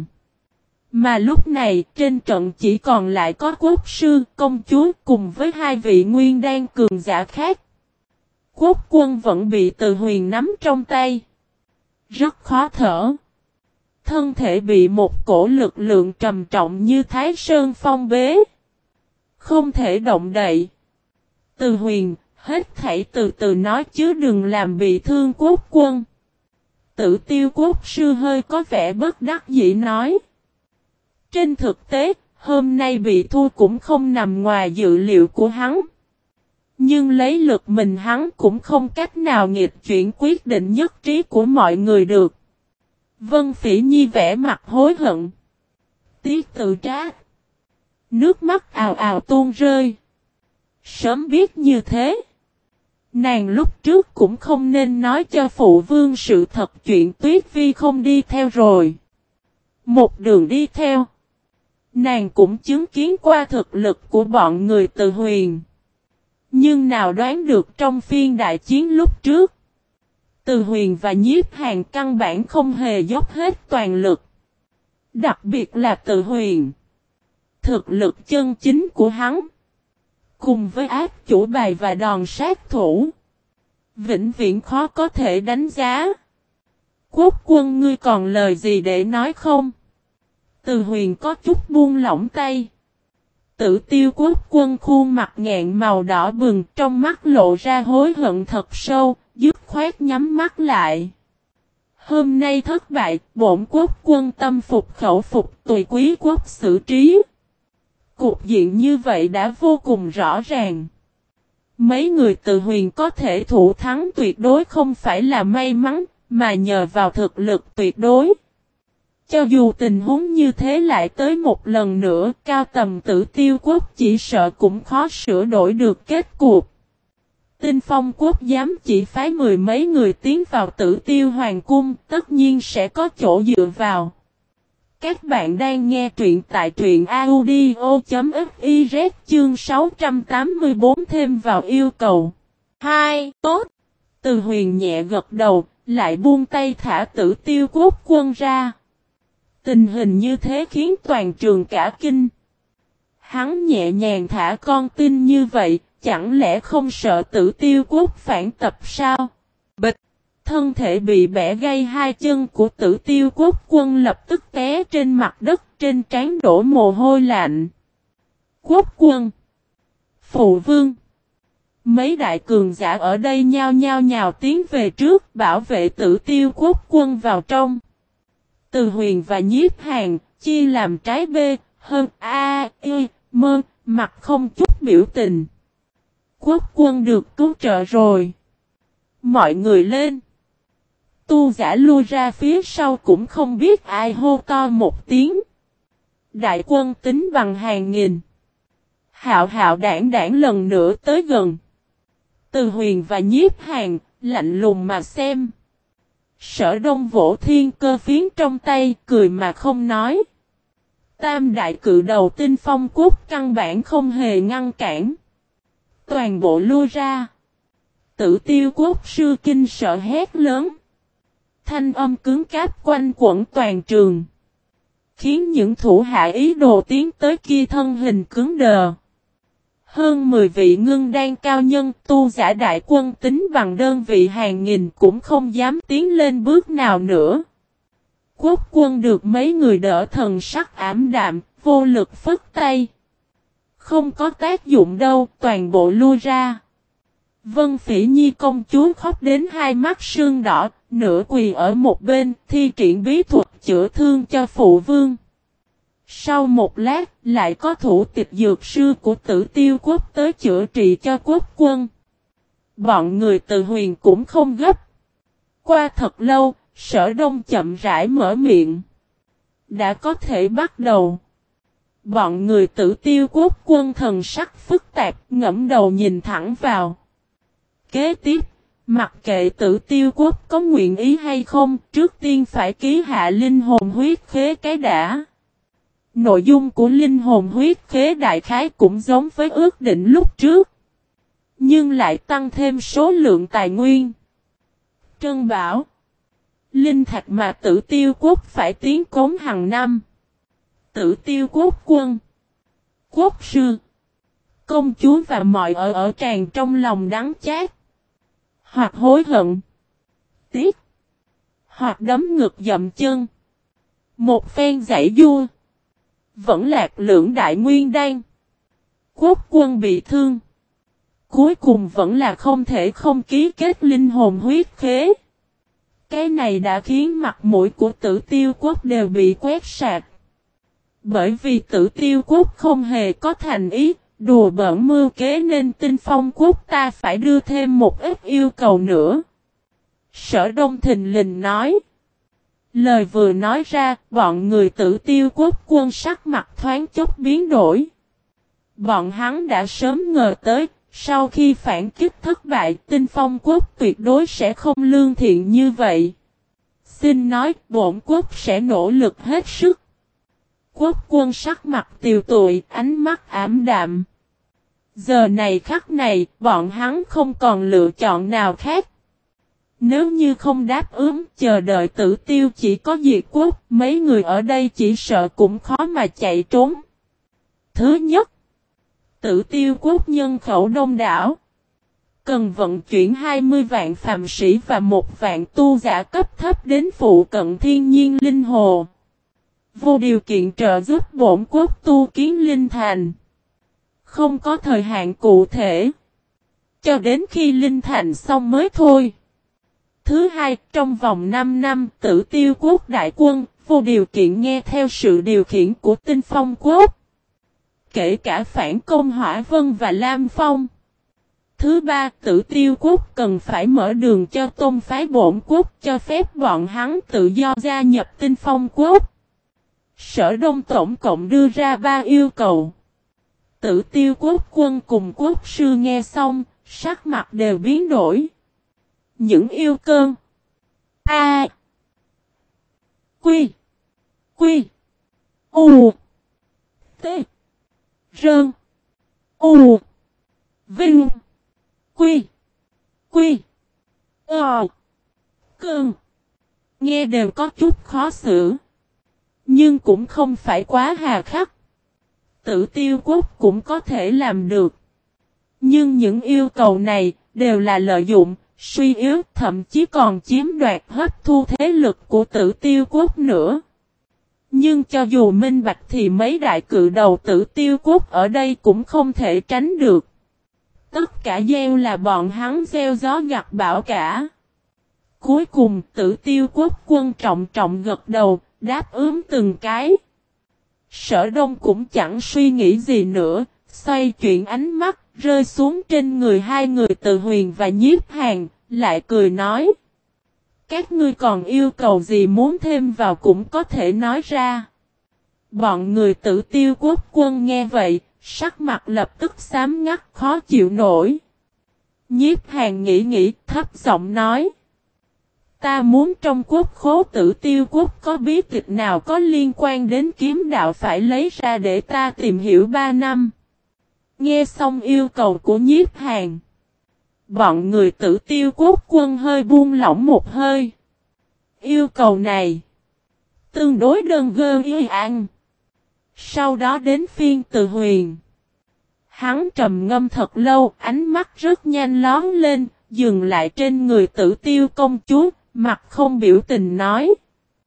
Mà lúc này trên trận chỉ còn lại có quốc sư, công chúa cùng với hai vị nguyên đan cường giả khác. Quốc Quân vẫn bị Từ Huyền nắm trong tay. Rất khó thở. Thân thể bị một cổ lực lượng trầm trọng như Thái Sơn phong bế. Không thể động đậy. Từ Huyền, hết thảy từ từ nói chứ đừng làm bị thương Quốc Quân. Tử Tiêu Quốc sư hơi có vẻ bất đắc dĩ nói. Trên thực tế, hôm nay bị thua cũng không nằm ngoài dự liệu của hắn. Nhưng lấy lực mình hắn cũng không cách nào nghịch chuyển quyết định nhất trí của mọi người được. Vân Phỉ Nhi vẽ mặt hối hận. Tiếc tự trách. Nước mắt ào ào tuôn rơi. Sớm biết như thế. Nàng lúc trước cũng không nên nói cho phụ vương sự thật chuyện Tuyết Vi không đi theo rồi. Một đường đi theo. Nàng cũng chứng kiến qua thực lực của bọn người Từ Huyền. Nhưng nào đoán được trong phiên đại chiến lúc trước. Từ Huyền và Nhiếp Hàn căn bản không hề dốc hết toàn lực. Đặc biệt là Từ Huyền. Thực lực chân chính của hắn. Cùng với ác chủ bài và đòn sát thủ. Vĩnh viễn khó có thể đánh giá. Quốc Quân ngươi còn lời gì để nói không? Từ Huyền có chút buông lỏng tay. Tử Tiêu Quốc Quân khuôn mặt ngẹn màu đỏ bừng, trong mắt lộ ra hối hận thật sâu, dứt khoát nhắm mắt lại. Hôm nay thất bại, bổn Quốc Quân tâm phục khẩu phục, tùy quý quốc xử trí. Cục diện như vậy đã vô cùng rõ ràng. Mấy người Từ Huyền có thể thủ thắng tuyệt đối không phải là may mắn, mà nhờ vào thực lực tuyệt đối. Cho dù tình huống như thế lại tới một lần nữa, cao tầm Tử Tiêu Quốc chỉ sợ cũng khó sửa đổi được kết cục. Tinh Phong Quốc dám chỉ phái mười mấy người tiến vào Tử Tiêu Hoàng Cung, tất nhiên sẽ có chỗ dựa vào. Các bạn đang nghe truyện tại truyện audio chấm fiz chương sáu trăm tám mươi bốn thêm vào yêu cầu. hai. Tốt. Từ Huyền nhẹ gật đầu, lại buông tay thả Tử Tiêu Quốc Quân ra. Tình hình như thế khiến toàn trường cả kinh. Hắn nhẹ nhàng thả con tin như vậy, chẳng lẽ không sợ Tử Tiêu Quốc phản tập sao? Bịch! Thân thể bị bẻ gãy hai chân của Tử Tiêu Quốc Quân lập tức té trên mặt đất, trên trán đổ mồ hôi lạnh. Quốc Quân! Phụ vương! Mấy đại cường giả ở đây nhao nhao nhào tiến về trước, bảo vệ Tử Tiêu Quốc Quân vào trong. Từ Huyền và Nhiếp Hàn, chia làm trái B, hơn A, Y, Mơ, mặt không chút biểu tình. Quốc Quân được cứu trợ rồi. Mọi người lên. Tu giả lui ra phía sau cũng không biết ai hô to một tiếng. Đại quân tính bằng hàng nghìn. Hạo hạo đảng đảng lần nữa tới gần. Từ Huyền và Nhiếp Hàn, lạnh lùng mà xem. Sở Đông vỗ thiên cơ phiến trong tay, cười mà không nói. Tam đại cự đầu Tinh Phong Quốc căn bản không hề ngăn cản. Toàn bộ lui ra. Tử Tiêu Quốc sư kinh sợ hét lớn. Thanh âm cứng cáp quanh quẩn toàn trường. Khiến những thủ hạ ý đồ tiến tới kia thân hình cứng đờ. Hơn mười vị ngưng đan cao nhân tu giả đại quân tính bằng đơn vị hàng nghìn cũng không dám tiến lên bước nào nữa. Quốc Quân được mấy người đỡ thần sắc ảm đạm, vô lực phất tay. Không có tác dụng đâu, toàn bộ lui ra. Vân Phỉ Nhi công chúa khóc đến hai mắt sưng đỏ, nửa quỳ ở một bên, thi triển bí thuật chữa thương cho phụ vương. Sau một lát, lại có thủ tịch dược sư của Tử Tiêu Quốc tới chữa trị cho Quốc Quân. Bọn người Từ Huyền cũng không gấp. Qua thật lâu, Sở Đông chậm rãi mở miệng. Đã có thể bắt đầu. Bọn người Tử Tiêu Quốc quân thần sắc phức tạp, ngẫm đầu nhìn thẳng vào. Kế tiếp, mặc kệ Tử Tiêu Quốc có nguyện ý hay không, trước tiên phải ký hạ linh hồn huyết khế cái đã. Nội dung của linh hồn huyết khế đại khái cũng giống với ước định lúc trước, nhưng lại tăng thêm số lượng tài nguyên. Trân bảo, linh thạch mà Tử Tiêu Quốc phải tiến cống hàng năm. Tử Tiêu Quốc quân, quốc sư, công chúa và mọi ở ở tràn trong lòng đắng chát, hoặc hối hận, tiếc, hoặc đấm ngực dậm chân. Một phen giãy giụa, vẫn lạc lưỡng đại nguyên đan. Quốc quân bị thương, cuối cùng vẫn là không thể không ký kết linh hồn huyết khế. Cái này đã khiến mặt mũi của Tử Tiêu Quốc đều bị quét sạch. Bởi vì Tử Tiêu Quốc không hề có thành ý, đùa bỡn mưu kế nên Tinh Phong Quốc ta phải đưa thêm một ít yêu cầu nữa. Sở Đông thình lình nói. Lời vừa nói ra, bọn người Tử Tiêu Quốc quân sắc mặt thoáng chốc biến đổi. Bọn hắn đã sớm ngờ tới, sau khi phản kích thất bại, Tinh Phong Quốc tuyệt đối sẽ không lương thiện như vậy. Xin nói, bổn quốc sẽ nỗ lực hết sức. Quốc quân sắc mặt tiều tụy, ánh mắt ảm đạm. Giờ này khắc này, bọn hắn không còn lựa chọn nào khác. Nếu như không đáp ứng, chờ đợi Tử Tiêu chỉ có diệt quốc, mấy người ở đây chỉ sợ cũng khó mà chạy trốn. Thứ nhất, Tử Tiêu Quốc nhân khẩu đông đảo, cần vận chuyển hai mươi vạn phàm sĩ và một vạn tu giả cấp thấp đến phụ cận thiên nhiên linh hồ. Vô điều kiện trợ giúp bổn quốc tu kiến linh thành. Không có thời hạn cụ thể. Cho đến khi linh thành xong mới thôi. Thứ hai, trong vòng năm năm, Tử Tiêu Quốc đại quân, vô điều kiện nghe theo sự điều khiển của Tinh Phong Quốc. Kể cả phản công Hỏa Vân và Lam Phong. Thứ ba, Tử Tiêu Quốc cần phải mở đường cho tôn phái bổn quốc cho phép bọn hắn tự do gia nhập Tinh Phong Quốc. Sở Đông tổng cộng đưa ra ba yêu cầu. Tử Tiêu Quốc quân cùng quốc sư nghe xong, sắc mặt đều biến đổi. Những yêu cơn A Quy Quy U T Rơn U Vinh Quy Quy Ờ Cơn nghe đều có chút khó xử. Nhưng cũng không phải quá hà khắc. Tử Tiêu Quốc cũng có thể làm được. Nhưng những yêu cầu này đều là lợi dụng, suy yếu, thậm chí còn chiếm đoạt hấp thu thế lực của Tử Tiêu Quốc nữa. Nhưng cho dù minh bạch thì mấy đại cự đầu Tử Tiêu Quốc ở đây cũng không thể tránh được. Tất cả gieo là bọn hắn gieo gió gặt bão cả. Cuối cùng Tử Tiêu Quốc quân trọng trọng gật đầu, đáp ứng từng cái. Sở Đông cũng chẳng suy nghĩ gì nữa, xoay chuyển ánh mắt, rơi xuống trên người hai người Từ Huyền và Nhiếp Hàn, lại cười nói. Các ngươi còn yêu cầu gì muốn thêm vào cũng có thể nói ra. Bọn người Tử Tiêu Quốc quân nghe vậy, sắc mặt lập tức xám ngắt khó chịu nổi. Nhiếp Hàn nghĩ nghĩ, thấp giọng nói. Ta muốn trong quốc khố Tử Tiêu Quốc có bí tịch nào có liên quan đến kiếm đạo phải lấy ra để ta tìm hiểu ba năm. Nghe xong yêu cầu của Nhiếp Hàn. Bọn người Tử Tiêu Quốc quân hơi buông lỏng một hơi. Yêu cầu này tương đối đơn gơ y ăn. Sau đó đến phiên Từ Huyền. Hắn trầm ngâm thật lâu, ánh mắt rất nhanh lón lên, dừng lại trên người Tử Tiêu công chúa, mặt không biểu tình nói.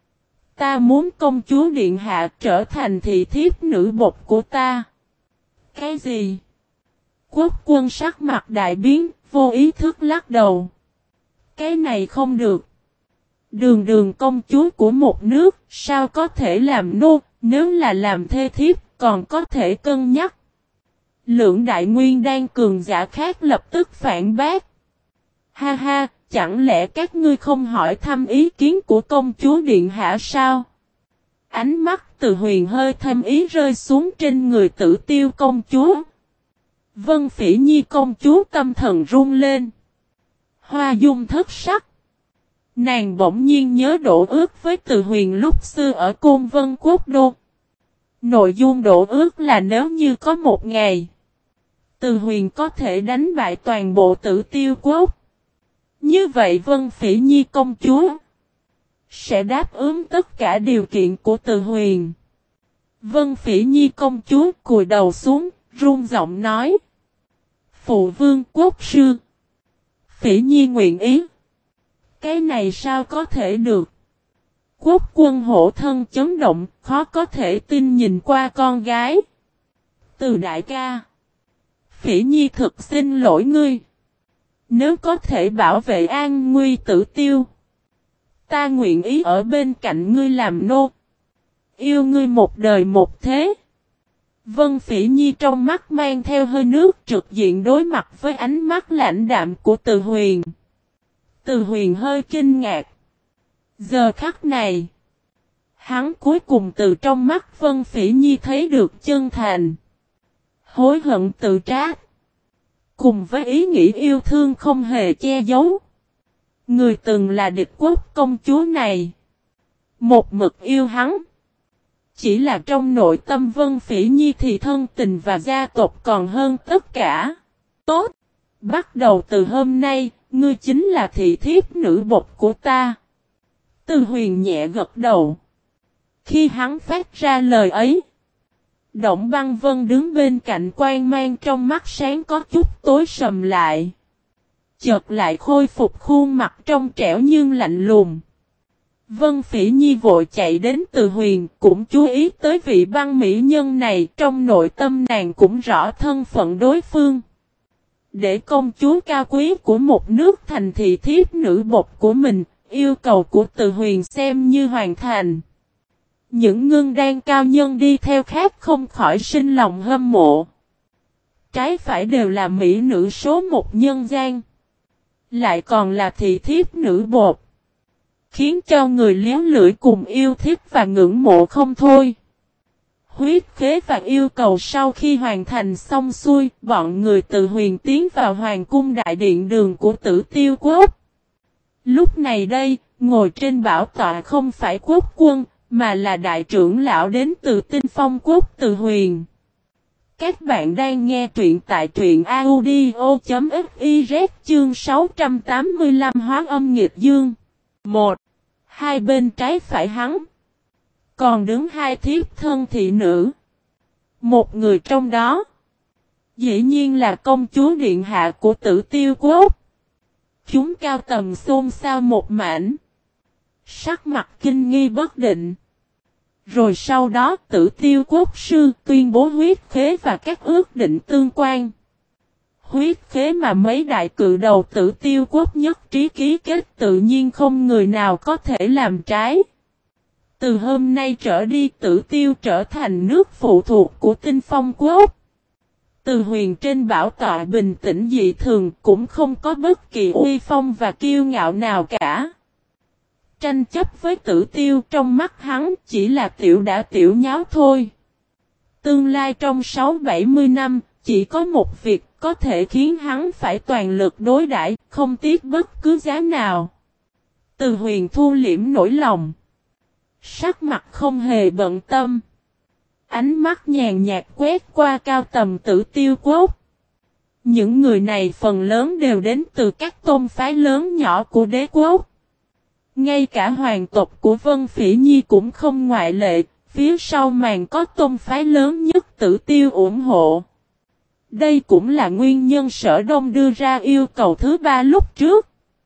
Ta muốn công chúa điện hạ trở thành thị thiếp nữ bột của ta. Cái gì? Quốc quân sắc mặt đại biến, vô ý thức lắc đầu. Cái này không được. Đường đường công chúa của một nước, sao có thể làm nô, nếu là làm thê thiếp, còn có thể cân nhắc. Lượng đại nguyên đang cường giả khác lập tức phản bác. Ha ha, chẳng lẽ các ngươi không hỏi thăm ý kiến của công chúa điện hạ sao? Ánh mắt Từ Huyền hơi thêm ý rơi xuống trên người Tử Tiêu công chúa. Vân Phỉ Nhi công chúa tâm thần run lên. Hoa dung thất sắc. Nàng bỗng nhiên nhớ đổ ước với Từ Huyền lúc xưa ở Côn Vân Quốc Đô. Nội dung đổ ước là nếu như có một ngày, Từ Huyền có thể đánh bại toàn bộ Tử Tiêu Quốc. Như vậy Vân Phỉ Nhi công chúa sẽ đáp ứng tất cả điều kiện của Từ Huyền. Vân Phỉ Nhi công chúa cúi đầu xuống, run giọng nói. Phụ vương quốc sư. Phỉ Nhi nguyện ý. Cái này sao có thể được? Quốc quân hổ thân chấn động, khó có thể tin nhìn qua con gái. Từ đại ca. Phỉ Nhi thực xin lỗi ngươi. Nếu có thể bảo vệ an nguy Tử Tiêu, ta nguyện ý ở bên cạnh ngươi làm nô. Yêu ngươi một đời một thế. Vân Phỉ Nhi trong mắt mang theo hơi nước trực diện đối mặt với ánh mắt lãnh đạm của Từ Huyền. Từ Huyền hơi kinh ngạc. Giờ khắc này, hắn cuối cùng từ trong mắt Vân Phỉ Nhi thấy được chân thành, hối hận tự trách, cùng với ý nghĩ yêu thương không hề che giấu. Người từng là địch quốc công chúa này, một mực yêu hắn. Chỉ là trong nội tâm Vân Phỉ Nhi thì thân tình và gia tộc còn hơn tất cả. Tốt! Bắt đầu từ hôm nay, ngươi chính là thị thiếp nữ bột của ta. Từ Huyền nhẹ gật đầu. Khi hắn phát ra lời ấy, Động Băng Vân đứng bên cạnh quang mang trong mắt sáng có chút tối sầm lại. Chợt lại khôi phục khuôn mặt trong trẻo nhưng lạnh lùng. Vân Phỉ Nhi vội chạy đến Từ Huyền, cũng chú ý tới vị băng mỹ nhân này, trong nội tâm nàng cũng rõ thân phận đối phương. Để công chúa cao quý của một nước thành thị thiếp nữ bột của mình, yêu cầu của Từ Huyền xem như hoàn thành. Những ngưng đan cao nhân đi theo khác không khỏi sinh lòng hâm mộ. Trái phải đều là mỹ nữ số một nhân gian. Lại còn là thị thiếp nữ bột. Khiến cho người liếu lưỡi cùng yêu thích và ngưỡng mộ không thôi. Huyết khế và yêu cầu sau khi hoàn thành xong xuôi, bọn người Từ Huyền tiến vào hoàng cung đại điện đường của Tử Tiêu Quốc. Lúc này đây, ngồi trên bảo tọa không phải quốc quân, mà là đại trưởng lão đến từ Tinh Phong Quốc Từ Huyền. Các bạn đang nghe truyện tại truyện audio.fiz chương sáu trăm tám mươi lăm Hóa Âm Nghịch Dương. một. Hai bên trái phải hắn. Còn đứng hai thiếp thân thị nữ. Một người trong đó, dĩ nhiên là công chúa điện hạ của Tử Tiêu Quốc. Chúng cao tầm xôn xao một mảnh. Sắc mặt kinh nghi bất định. Rồi sau đó Tử Tiêu Quốc sư tuyên bố huyết khế và các ước định tương quan. Huyết khế mà mấy đại cự đầu Tử Tiêu Quốc nhất trí ký kết tự nhiên không người nào có thể làm trái. Từ hôm nay trở đi Tử Tiêu trở thành nước phụ thuộc của Tinh Phong Quốc. Từ Huyền trên bảo tọa bình tĩnh dị thường cũng không có bất kỳ uy phong và kiêu ngạo nào cả. Tranh chấp với Tử Tiêu trong mắt hắn chỉ là tiểu đã tiểu nháo thôi. Tương lai trong sáu bảy mươi năm, chỉ có một việc có thể khiến hắn phải toàn lực đối đãi, không tiếc bất cứ giá nào. Từ Huyền thu liễm nỗi lòng. Sắc mặt không hề bận tâm. Ánh mắt nhàn nhạt quét qua cao tầm Tử Tiêu Quốc. Những người này phần lớn đều đến từ các tôn phái lớn nhỏ của đế quốc. Ngay cả hoàng tộc của Vân Phỉ Nhi cũng không ngoại lệ, phía sau màn có tôn phái lớn nhất Tử Tiêu ủng hộ. Đây cũng là nguyên nhân Sở Đông đưa ra yêu cầu thứ ba lúc trước.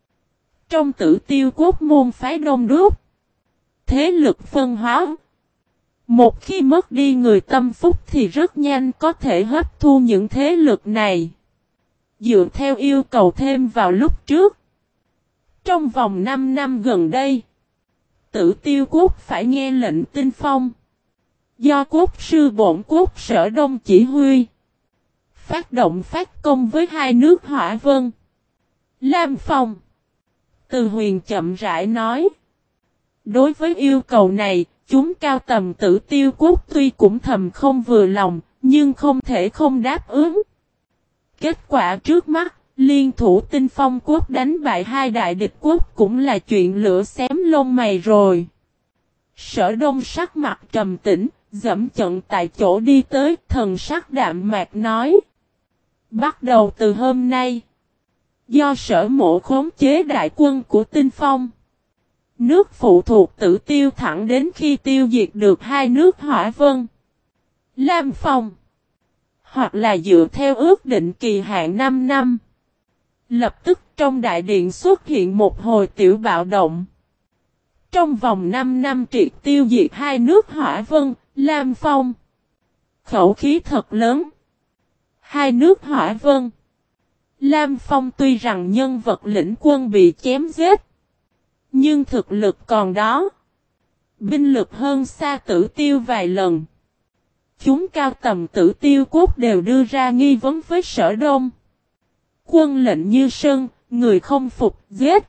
Trong Tử Tiêu Quốc môn phái đông đúc, thế lực phân hóa. Một khi mất đi người tâm phúc thì rất nhanh có thể hấp thu những thế lực này. Dựa theo yêu cầu thêm vào lúc trước. Trong vòng năm năm gần đây, Tử Tiêu Quốc phải nghe lệnh Tinh Phong. Do quốc sư bổn quốc Sở Đông chỉ huy. Phát động phát công với hai nước Hỏa Vân, Lam Phong. Từ Huyền chậm rãi nói. Đối với yêu cầu này, chúng cao tầm Tử Tiêu Quốc tuy cũng thầm không vừa lòng, nhưng không thể không đáp ứng. Kết quả trước mắt, liên thủ Tinh Phong Quốc đánh bại hai đại địch quốc cũng là chuyện lửa xém lông mày rồi. Sở Đông sắc mặt trầm tĩnh, dẫm trận tại chỗ đi tới, thần sắc đạm mạc nói. Bắt đầu từ hôm nay, do Sở Mộ khống chế đại quân của Tinh Phong, nước phụ thuộc Tử Tiêu thẳng đến khi tiêu diệt được hai nước Hỏa Vân, Lam Phong, hoặc là dựa theo ước định kỳ hạn năm năm. Lập tức trong đại điện xuất hiện một hồi tiểu bạo động. Trong vòng năm năm triệt tiêu diệt hai nước Hỏa Vân, Lam Phong. Khẩu khí thật lớn. Hai nước Hỏa Vân, Lam Phong tuy rằng nhân vật lĩnh quân bị chém giết, nhưng thực lực còn đó. Binh lực hơn xa Tử Tiêu vài lần. Chúng cao tầm Tử Tiêu Quốc đều đưa ra nghi vấn với Sở Đông. Quân lệnh như sơn, người không phục, giết.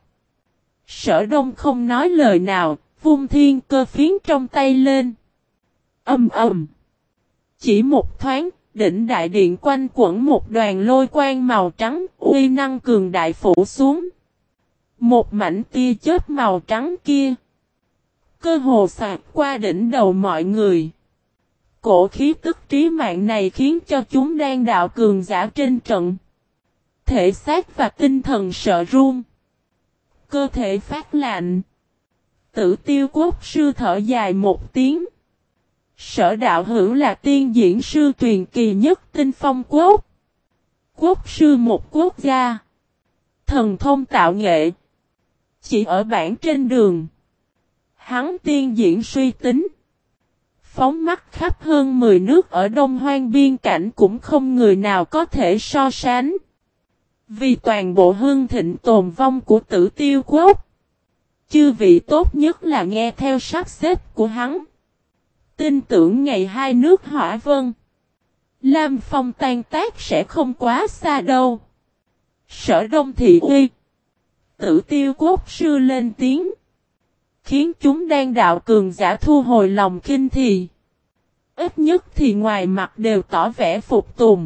Sở Đông không nói lời nào, vung thiên cơ phiến trong tay lên. Ầm ầm. Chỉ một thoáng, đỉnh đại điện quanh quẩn một đoàn lôi quang màu trắng, uy năng cường đại phủ xuống. Một mảnh tia chớp màu trắng kia, cơ hồ xạc qua đỉnh đầu mọi người. Cổ khí tức trí mạng này khiến cho chúng đang đạo cường giả trên trận. Thể xác và tinh thần sợ run. Cơ thể phát lạnh. Tử Tiêu Quốc sư thở dài một tiếng. Sở đạo hữu là tiên diễn sư truyền kỳ nhất Tinh Phong Quốc. Quốc sư một quốc gia. Thần thông tạo nghệ. Chỉ ở bản trên đường. Hắn tiên diễn suy tính. Phóng mắt khắp hơn mười nước ở Đông Hoang biên cảnh cũng không người nào có thể so sánh. Vì toàn bộ hương thịnh tồn vong của Tử Tiêu Quốc, chư vị tốt nhất là nghe theo sắp xếp của hắn. Tin tưởng ngày hai nước Hỏa Vân, Lam Phong tan tác sẽ không quá xa đâu. Sở Đông Thị Uy, Tử Tiêu Quốc sư lên tiếng, khiến chúng đang đạo cường giả thu hồi lòng kinh thì. Ít nhất thì ngoài mặt đều tỏ vẻ phục tùng.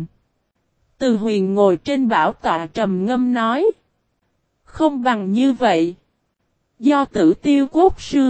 Từ Huyền ngồi trên bảo tọa trầm ngâm nói. Không bằng như vậy. Do Tử Tiêu Quốc sư,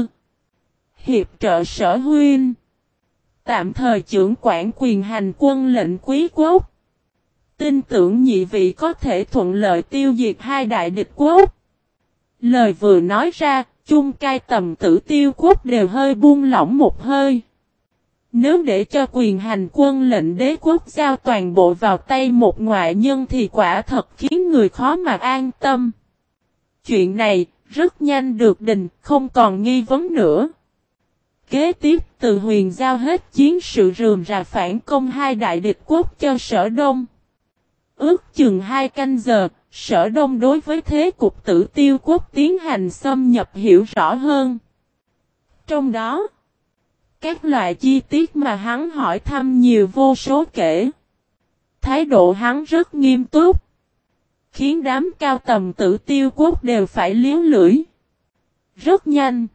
hiệp trợ Sở huynh, tạm thời trưởng quản quyền hành quân lệnh quý quốc. Tin tưởng nhị vị có thể thuận lợi tiêu diệt hai đại địch quốc. Lời vừa nói ra, chung cai tầm Tử Tiêu Quốc đều hơi buông lỏng một hơi. Nếu để cho quyền hành quân lệnh đế quốc giao toàn bộ vào tay một ngoại nhân thì quả thật khiến người khó mà an tâm. Chuyện này rất nhanh được định, không còn nghi vấn nữa. Kế tiếp Từ Huyền giao hết chiến sự rườm rà phản công hai đại địch quốc cho Sở Đông. Ước chừng hai canh giờ, Sở Đông đối với thế cục Tử Tiêu Quốc tiến hành xâm nhập hiểu rõ hơn. Trong đó, các loại chi tiết mà hắn hỏi thăm nhiều vô số kể. Thái độ hắn rất nghiêm túc, khiến đám cao tầm Tử Tiêu Quốc đều phải liếu lưỡi. Rất nhanh,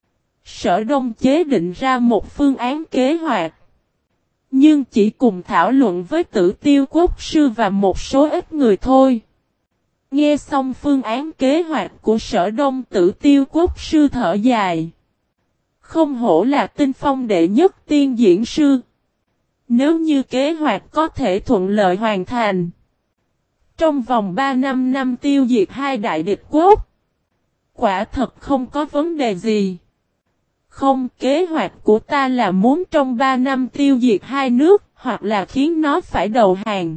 Sở Đông chế định ra một phương án kế hoạch. Nhưng chỉ cùng thảo luận với Tử Tiêu Quốc sư và một số ít người thôi. Nghe xong phương án kế hoạch của Sở Đông, Tử Tiêu Quốc sư thở dài. Không hổ là Tinh Phong đệ nhất tiên diễn sư. Nếu như kế hoạch có thể thuận lợi hoàn thành, trong vòng ba năm năm tiêu diệt hai đại địch quốc, quả thật không có vấn đề gì. Không, kế hoạch của ta là muốn trong ba năm tiêu diệt hai nước, hoặc là khiến nó phải đầu hàng.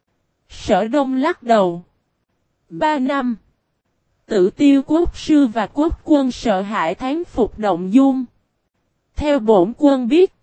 Sở Đông lắc đầu. Ba năm. Tử Tiêu Quốc sư và quốc quân sợ hãi thán phục động dung. Theo bổn quân biết,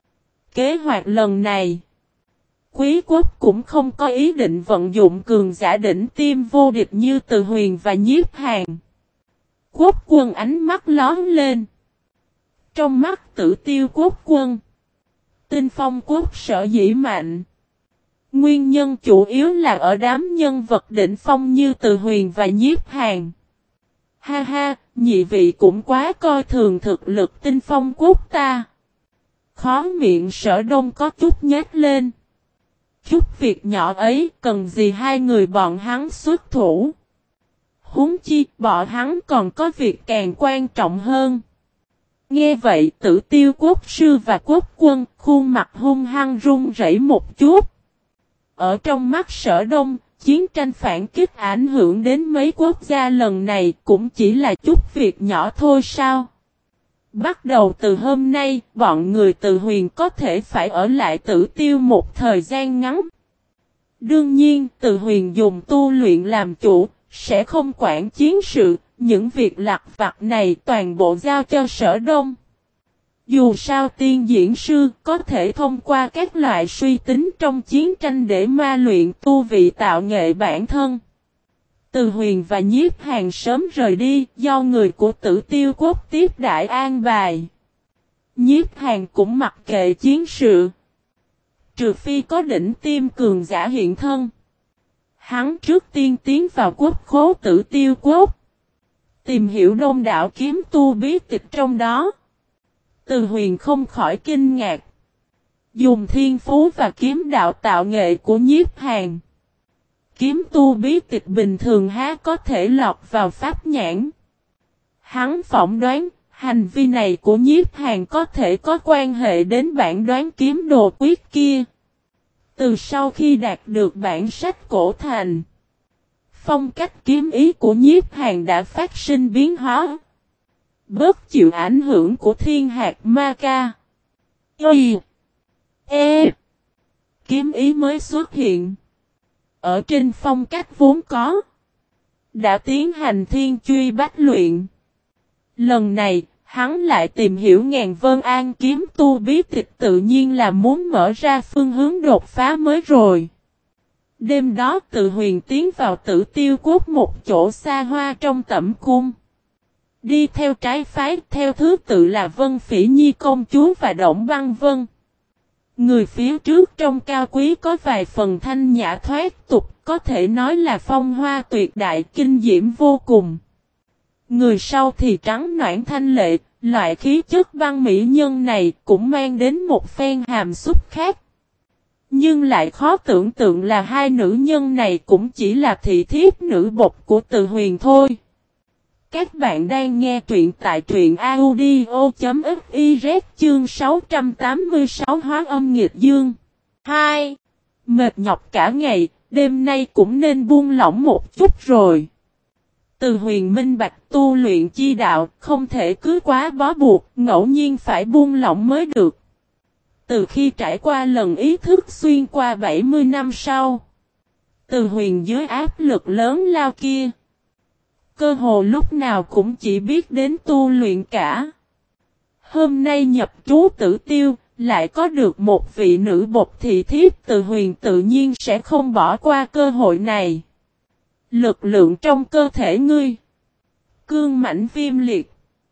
kế hoạch lần này, quý quốc cũng không có ý định vận dụng cường giả đỉnh tiêm vô địch như Từ Huyền và Nhiếp Hàn. Quốc quân ánh mắt lóm lên. Trong mắt Tử Tiêu Quốc quân, Tinh Phong Quốc sở dĩ mạnh. Nguyên nhân chủ yếu là ở đám nhân vật đỉnh phong như Từ Huyền và Nhiếp Hàn. Ha ha, nhị vị cũng quá coi thường thực lực Tinh Phong Quốc ta. Khó miệng Sở Đông có chút nhếch lên. Chút việc nhỏ ấy cần gì hai người bọn hắn xuất thủ. Huống chi bọn hắn còn có việc càng quan trọng hơn. Nghe vậy Tử Tiêu Quốc sư và quốc quân khuôn mặt hung hăng run rẩy một chút. Ở trong mắt Sở Đông, chiến tranh phản kích ảnh hưởng đến mấy quốc gia lần này cũng chỉ là chút việc nhỏ thôi sao? Bắt đầu từ hôm nay, bọn người Từ Huyền có thể phải ở lại Tử Tiêu một thời gian ngắn. Đương nhiên, Từ Huyền dùng tu luyện làm chủ, sẽ không quản chiến sự, những việc lặt vặt này toàn bộ giao cho Sở Đông. Dù sao tiên diễn sư có thể thông qua các loại suy tính trong chiến tranh để ma luyện tu vị tạo nghệ bản thân. Từ Huyền và Nhiếp Hàn sớm rời đi, do người của Tử Tiêu Quốc tiếp đãi an bài. Nhiếp Hàn cũng mặc kệ chiến sự. Trừ phi có đỉnh tiêm cường giả hiện thân. Hắn trước tiên tiến vào quốc khố Tử Tiêu Quốc. Tìm hiểu đông đảo kiếm tu bí tịch trong đó. Từ Huyền không khỏi kinh ngạc. Dùng thiên phú và kiếm đạo tạo nghệ của Nhiếp Hàn. Kiếm tu bí tịch bình thường há có thể lọt vào pháp nhãn. Hắn phỏng đoán, hành vi này của Nhiếp Hàn có thể có quan hệ đến bản đoán kiếm đồ quyết kia. Từ sau khi đạt được bản sách cổ thành, phong cách kiếm ý của Nhiếp Hàn đã phát sinh biến hóa. Bớt chịu ảnh hưởng của thiên hạt ma ca. Y. E. Kiếm ý mới xuất hiện. Ở trên phong cách vốn có. Đã tiến hành thiên truy bách luyện. Lần này, hắn lại tìm hiểu ngàn vân an kiếm tu bí tịch tự nhiên là muốn mở ra phương hướng đột phá mới rồi. Đêm đó Từ Huyền tiến vào Tử Tiêu Quốc một chỗ xa hoa trong tẩm cung. Đi theo trái phái theo thứ tự là Vân Phỉ Nhi công chúa và Động Băng Vân. Người phía trước trong cao quý có vài phần thanh nhã thoát tục, có thể nói là phong hoa tuyệt đại kinh diễm vô cùng. Người sau thì trắng nõn thanh lệ, loại khí chất văn mỹ nhân này cũng mang đến một phen hàm xúc khác. Nhưng lại khó tưởng tượng là hai nữ nhân này cũng chỉ là thị thiếp nữ bộc của Từ Huyền thôi. Các bạn đang nghe truyện tại truyện audio.fiz chương sáu trăm tám mươi sáu Hóa Âm Nghịch Dương. hai. Mệt nhọc cả ngày, đêm nay cũng nên buông lỏng một chút rồi. Từ Huyền minh bạch tu luyện chi đạo, không thể cứ quá bó buộc, ngẫu nhiên phải buông lỏng mới được. Từ khi trải qua lần ý thức xuyên qua bảy mươi năm sau, Từ Huyền dưới áp lực lớn lao kia, cơ hồ lúc nào cũng chỉ biết đến tu luyện cả. Hôm nay nhập trú Tử Tiêu, lại có được một vị nữ bộc thị thiếp, Từ Huyền tự nhiên sẽ không bỏ qua cơ hội này. Lực lượng trong cơ thể ngươi, cương mãnh viêm liệt,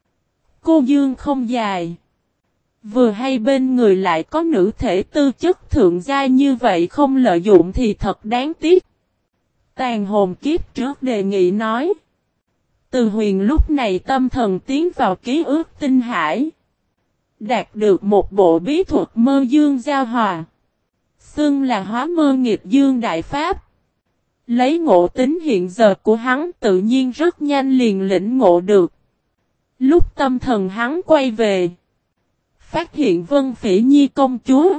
cô dương không dài. Vừa hay bên người lại có nữ thể tư chất thượng giai như vậy, không lợi dụng thì thật đáng tiếc. Tàn hồn kiếp trước đề nghị nói. Từ Huyền lúc này tâm thần tiến vào ký ức tinh hải. Đạt được một bộ bí thuật mơ dương giao hòa. Xưng là hóa mơ nghịch dương đại pháp. Lấy ngộ tính hiện giờ của hắn tự nhiên rất nhanh liền lĩnh ngộ được. Lúc tâm thần hắn quay về, phát hiện Vân Phỉ Nhi công chúa.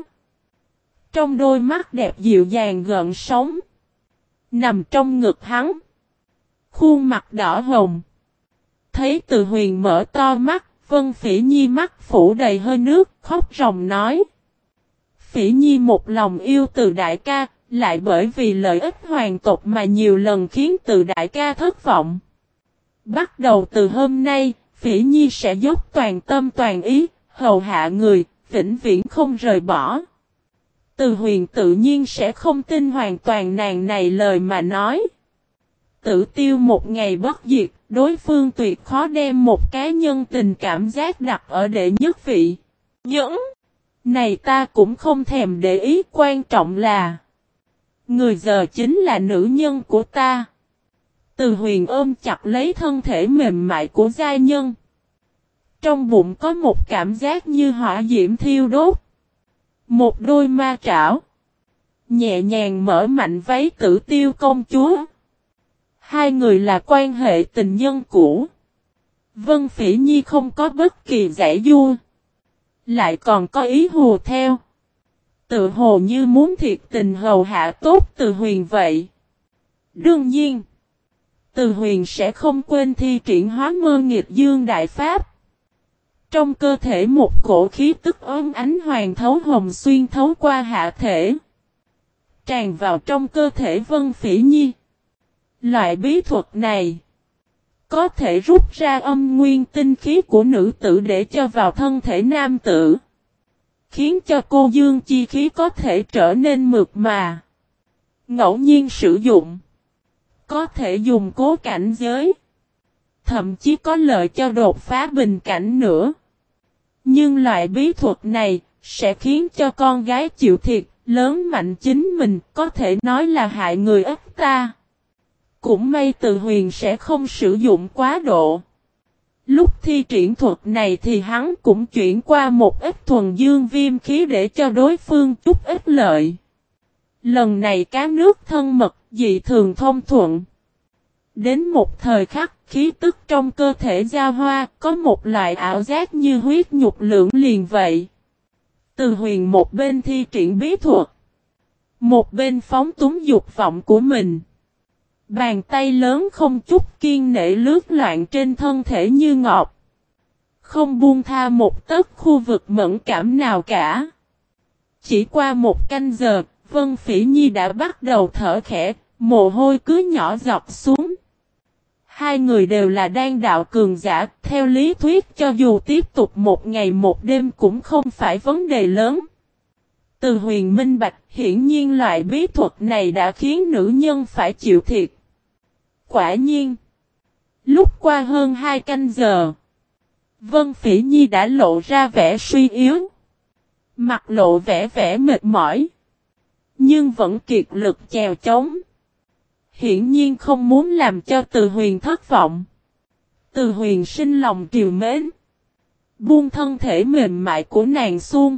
Trong đôi mắt đẹp dịu dàng gợn sóng. Nằm trong ngực hắn. Khuôn mặt đỏ hồng. Thấy Từ Huyền mở to mắt, Vân Phỉ Nhi mắt phủ đầy hơi nước, khóc ròng nói. Phỉ Nhi một lòng yêu Từ đại ca, lại bởi vì lợi ích hoàng tộc mà nhiều lần khiến Từ đại ca thất vọng. Bắt đầu từ hôm nay, Phỉ Nhi sẽ dốc toàn tâm toàn ý, hầu hạ người, vĩnh viễn không rời bỏ. Từ Huyền tự nhiên sẽ không tin hoàn toàn nàng này lời mà nói. Tử Tiêu một ngày bất diệt, đối phương tuyệt khó đem một cá nhân tình cảm giác đặt ở đệ nhất vị. Những này ta cũng không thèm để ý, quan trọng là người giờ chính là nữ nhân của ta. Từ Huyền ôm chặt lấy thân thể mềm mại của giai nhân. Trong bụng có một cảm giác như hỏa diễm thiêu đốt. Một đôi ma trảo. Nhẹ nhàng mở mạnh váy Tử Tiêu công chúa. Hai người là quan hệ tình nhân cũ. Vân Phỉ Nhi không có bất kỳ giải dua. Lại còn có ý hùa theo. Tự hồ như muốn thiệt tình hầu hạ tốt Từ Huyền vậy. Đương nhiên. Từ Huyền sẽ không quên thi triển hóa mơ nghịch dương đại pháp. Trong cơ thể một cổ khí tức ấm ánh hoàng thấu hồng xuyên thấu qua hạ thể. Tràn vào trong cơ thể Vân Phỉ Nhi. Loại bí thuật này có thể rút ra âm nguyên tinh khí của nữ tử để cho vào thân thể nam tử. Khiến cho cô dương chi khí có thể trở nên mượt mà. Ngẫu nhiên sử dụng. Có thể dùng cố cảnh giới. Thậm chí có lợi cho đột phá bình cảnh nữa. Nhưng loại bí thuật này sẽ khiến cho con gái chịu thiệt, lớn mạnh chính mình, có thể nói là hại người ít ta. Cũng may Từ Huyền sẽ không sử dụng quá độ. Lúc thi triển thuật này thì hắn cũng chuyển qua một ít thuần dương viêm khí để cho đối phương chút ít lợi. Lần này cá nước thân mật, dị thường thông thuận. Đến một thời khắc, khí tức trong cơ thể giao hoa, có một loại ảo giác như huyết nhục lưỡng liền vậy. Từ Huyền một bên thi triển bí thuật, một bên phóng túng dục vọng của mình. Bàn tay lớn không chút kiên nể lướt loạn trên thân thể như ngọc. Không buông tha một tấc khu vực mẫn cảm nào cả. Chỉ qua một canh giờ, Vân Phỉ Nhi đã bắt đầu thở khẽ, mồ hôi cứ nhỏ giọt xuống. Hai người đều là đan đạo cường giả, theo lý thuyết cho dù tiếp tục một ngày một đêm cũng không phải vấn đề lớn. Từ Huyền minh bạch, hiển nhiên loại bí thuật này đã khiến nữ nhân phải chịu thiệt. Quả nhiên, lúc qua hơn hai canh giờ, Vân Phỉ Nhi đã lộ ra vẻ suy yếu. Mặt lộ vẻ vẻ mệt mỏi, nhưng vẫn kiệt lực chèo chống. Hiển nhiên không muốn làm cho Từ Huyền thất vọng. Từ Huyền sinh lòng trìu mến. Buông thân thể mềm mại của nàng xuống.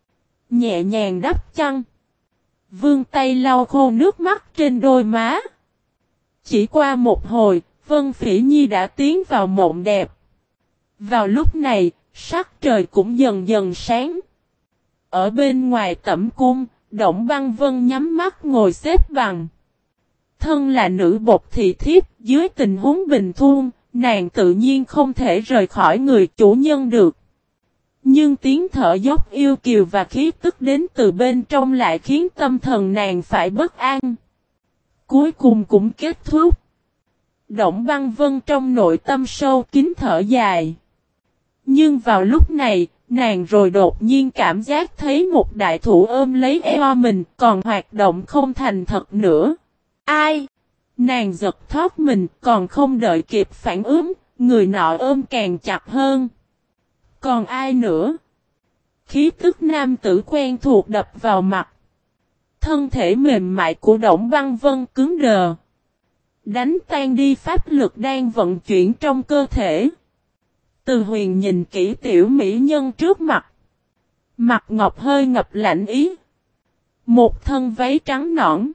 Nhẹ nhàng đắp chăn. Vươn tay lau khô nước mắt trên đôi má. Chỉ qua một hồi, Vân Phỉ Nhi đã tiến vào mộng đẹp. Vào lúc này, sắc trời cũng dần dần sáng. Ở bên ngoài tẩm cung, Động Băng Vân nhắm mắt ngồi xếp bằng. Thân là nữ bột thị thiếp, dưới tình huống bình thường, nàng tự nhiên không thể rời khỏi người chủ nhân được. Nhưng tiếng thở dốc yêu kiều và khí tức đến từ bên trong lại khiến tâm thần nàng phải bất an. Cuối cùng cũng kết thúc. Động Băng Vân trong nội tâm sâu kín thở dài. Nhưng vào lúc này, nàng rồi đột nhiên cảm giác thấy một đại thủ ôm lấy eo mình, còn hoạt động không thành thật nữa. Ai? Nàng giật thoát mình, còn không đợi kịp phản ứng, người nọ ôm càng chặt hơn. Còn ai nữa? Khí tức nam tử quen thuộc đập vào mặt. Thân thể mềm mại của Động Băng Vân cứng đờ. Đánh tan đi pháp lực đang vận chuyển trong cơ thể. Từ Huyền nhìn kỹ tiểu mỹ nhân trước mặt. Mặt ngọc hơi ngập lạnh ý. Một thân váy trắng nõn.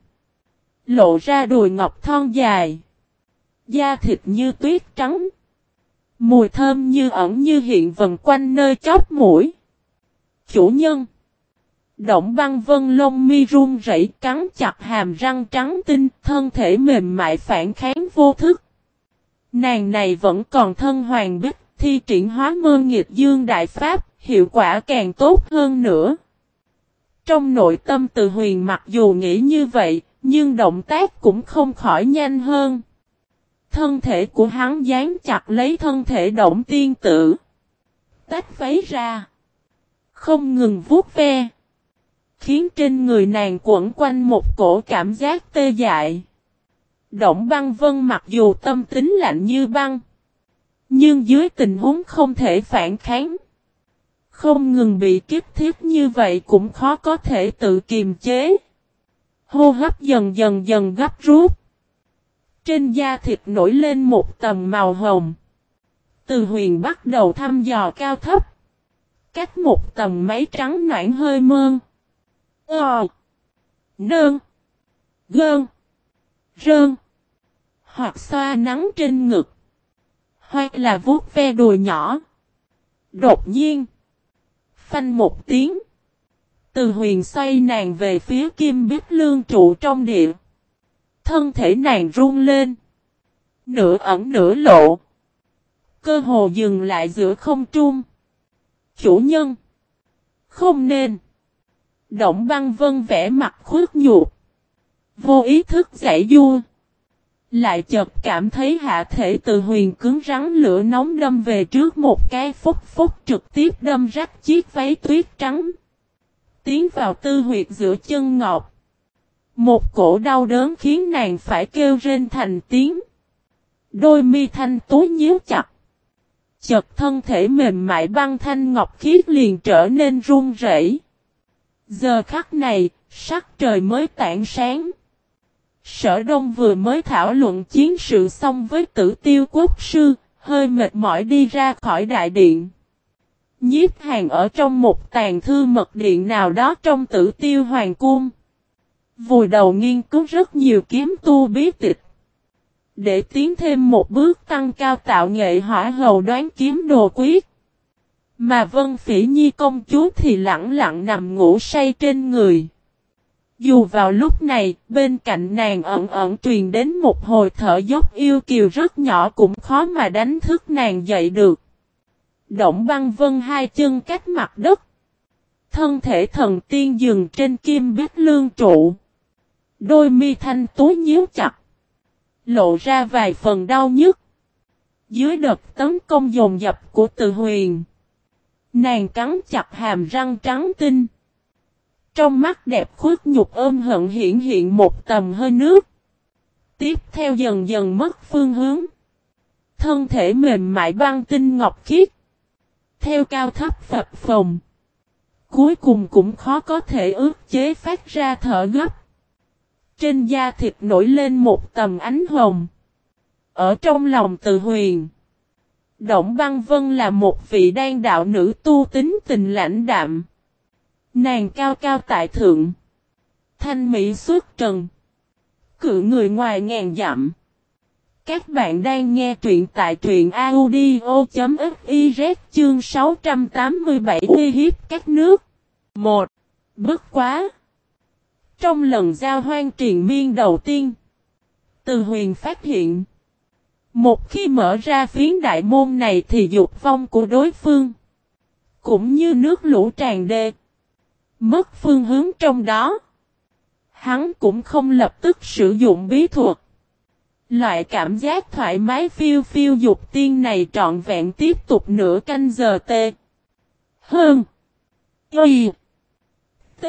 Lộ ra đùi ngọc thon dài. Da thịt như tuyết trắng. Mùi thơm như ẩn như hiện vần quanh nơi chóp mũi. Chủ nhân. Động Băng Vân lông mi run rẩy, cắn chặt hàm răng trắng tinh, thân thể mềm mại phản kháng vô thức. Nàng này vẫn còn thân hoàng bích, thi triển hóa mơ nghịch dương đại pháp, hiệu quả càng tốt hơn nữa. Trong nội tâm Từ Huyền mặc dù nghĩ như vậy, nhưng động tác cũng không khỏi nhanh hơn. Thân thể của hắn dán chặt lấy thân thể Động tiên tử. Tách váy ra. Không ngừng vuốt ve. Khiến trên người nàng quẩn quanh một cổ cảm giác tê dại. Động Băng Vân mặc dù tâm tính lạnh như băng. Nhưng dưới tình huống không thể phản kháng. Không ngừng bị kích thiết như vậy cũng khó có thể tự kiềm chế. Hô hấp dần dần dần gấp rút. Trên da thịt nổi lên một tầng màu hồng. Từ Huyền bắt đầu thăm dò cao thấp. Cách một tầng máy trắng noãn hơi mơn. Ờ. Nơn. Gơn. Rơn. Hoặc xoa nắng trên ngực. Hoặc là vuốt ve đùi nhỏ. Đột nhiên. Phanh một tiếng. Từ Huyền xoay nàng về phía Kim Bích Lương trụ trong địa. Thân thể nàng run lên. Nửa ẩn nửa lộ. Cơ hồ dừng lại giữa không trung. Chủ nhân. Không nên. Động Băng Vân vẽ mặt khuất nhục. Vô ý thức giãy giụa. Lại chợt cảm thấy hạ thể Từ Huyền cứng rắn lửa nóng đâm về trước một cái phốc phốc trực tiếp đâm rách chiếc váy tuyết trắng. Tiến vào tư huyệt giữa chân ngọc. Một cổ đau đớn khiến nàng phải kêu rên thành tiếng. Đôi mi thanh tú nhíu chặt. Chợt thân thể mềm mại băng thanh ngọc khiết liền trở nên run rẩy. Giờ khắc này, sắc trời mới tảng sáng. Sở Đông vừa mới thảo luận chiến sự xong với Tử Tiêu Quốc sư, hơi mệt mỏi đi ra khỏi đại điện. Nhiếp Hàn ở trong một tàng thư mật điện nào đó trong Tử Tiêu Hoàng cung. Vùi đầu nghiên cứu rất nhiều kiếm tu bí tịch. Để tiến thêm một bước tăng cao tạo nghệ hỏa hầu đoán kiếm đồ quyết. Mà Vân Phỉ Nhi công chúa thì lặng lặng nằm ngủ say trên người. Dù vào lúc này, bên cạnh nàng ẩn ẩn truyền đến một hồi thở dốc yêu kiều rất nhỏ cũng khó mà đánh thức nàng dậy được. Động Băng Vân hai chân cách mặt đất. Thân thể thần tiên dừng trên Kim Bích Lương trụ. Đôi mi thanh tú nhíu chặt. Lộ ra vài phần đau nhức. Dưới đợt tấn công dồn dập của Từ Huyền. Nàng cắn chặt hàm răng trắng tinh. Trong mắt đẹp khuất nhục ôm hận hiện hiện một tầm hơi nước. Tiếp theo dần dần mất phương hướng. Thân thể mềm mại băng tinh ngọc khiết. Theo cao thấp phập phồng. Cuối cùng cũng khó có thể ức chế phát ra thở gấp. Trên da thịt nổi lên một tầm ánh hồng. Ở trong lòng Từ Huyền. Động Băng Vân là một vị đan đạo nữ tu tính tình lãnh đạm. Nàng cao cao tại thượng. Thanh mỹ xuất trần. Cự người ngoài ngàn dặm. Các bạn đang nghe truyện tại truyện audio.fiz chương sáu trăm tám mươi bảy uy hiếp các nước. một. Bất quá. Trong lần giao hoan triền miên đầu tiên. Từ Huyền phát hiện. Một khi mở ra phiến đại môn này thì dục vong của đối phương. Cũng như nước lũ tràn đê. Mất phương hướng trong đó. Hắn cũng không lập tức sử dụng bí thuật. Loại cảm giác thoải mái phiêu phiêu dục tiên này trọn vẹn tiếp tục nửa canh giờ tê. Hơn. Y. T.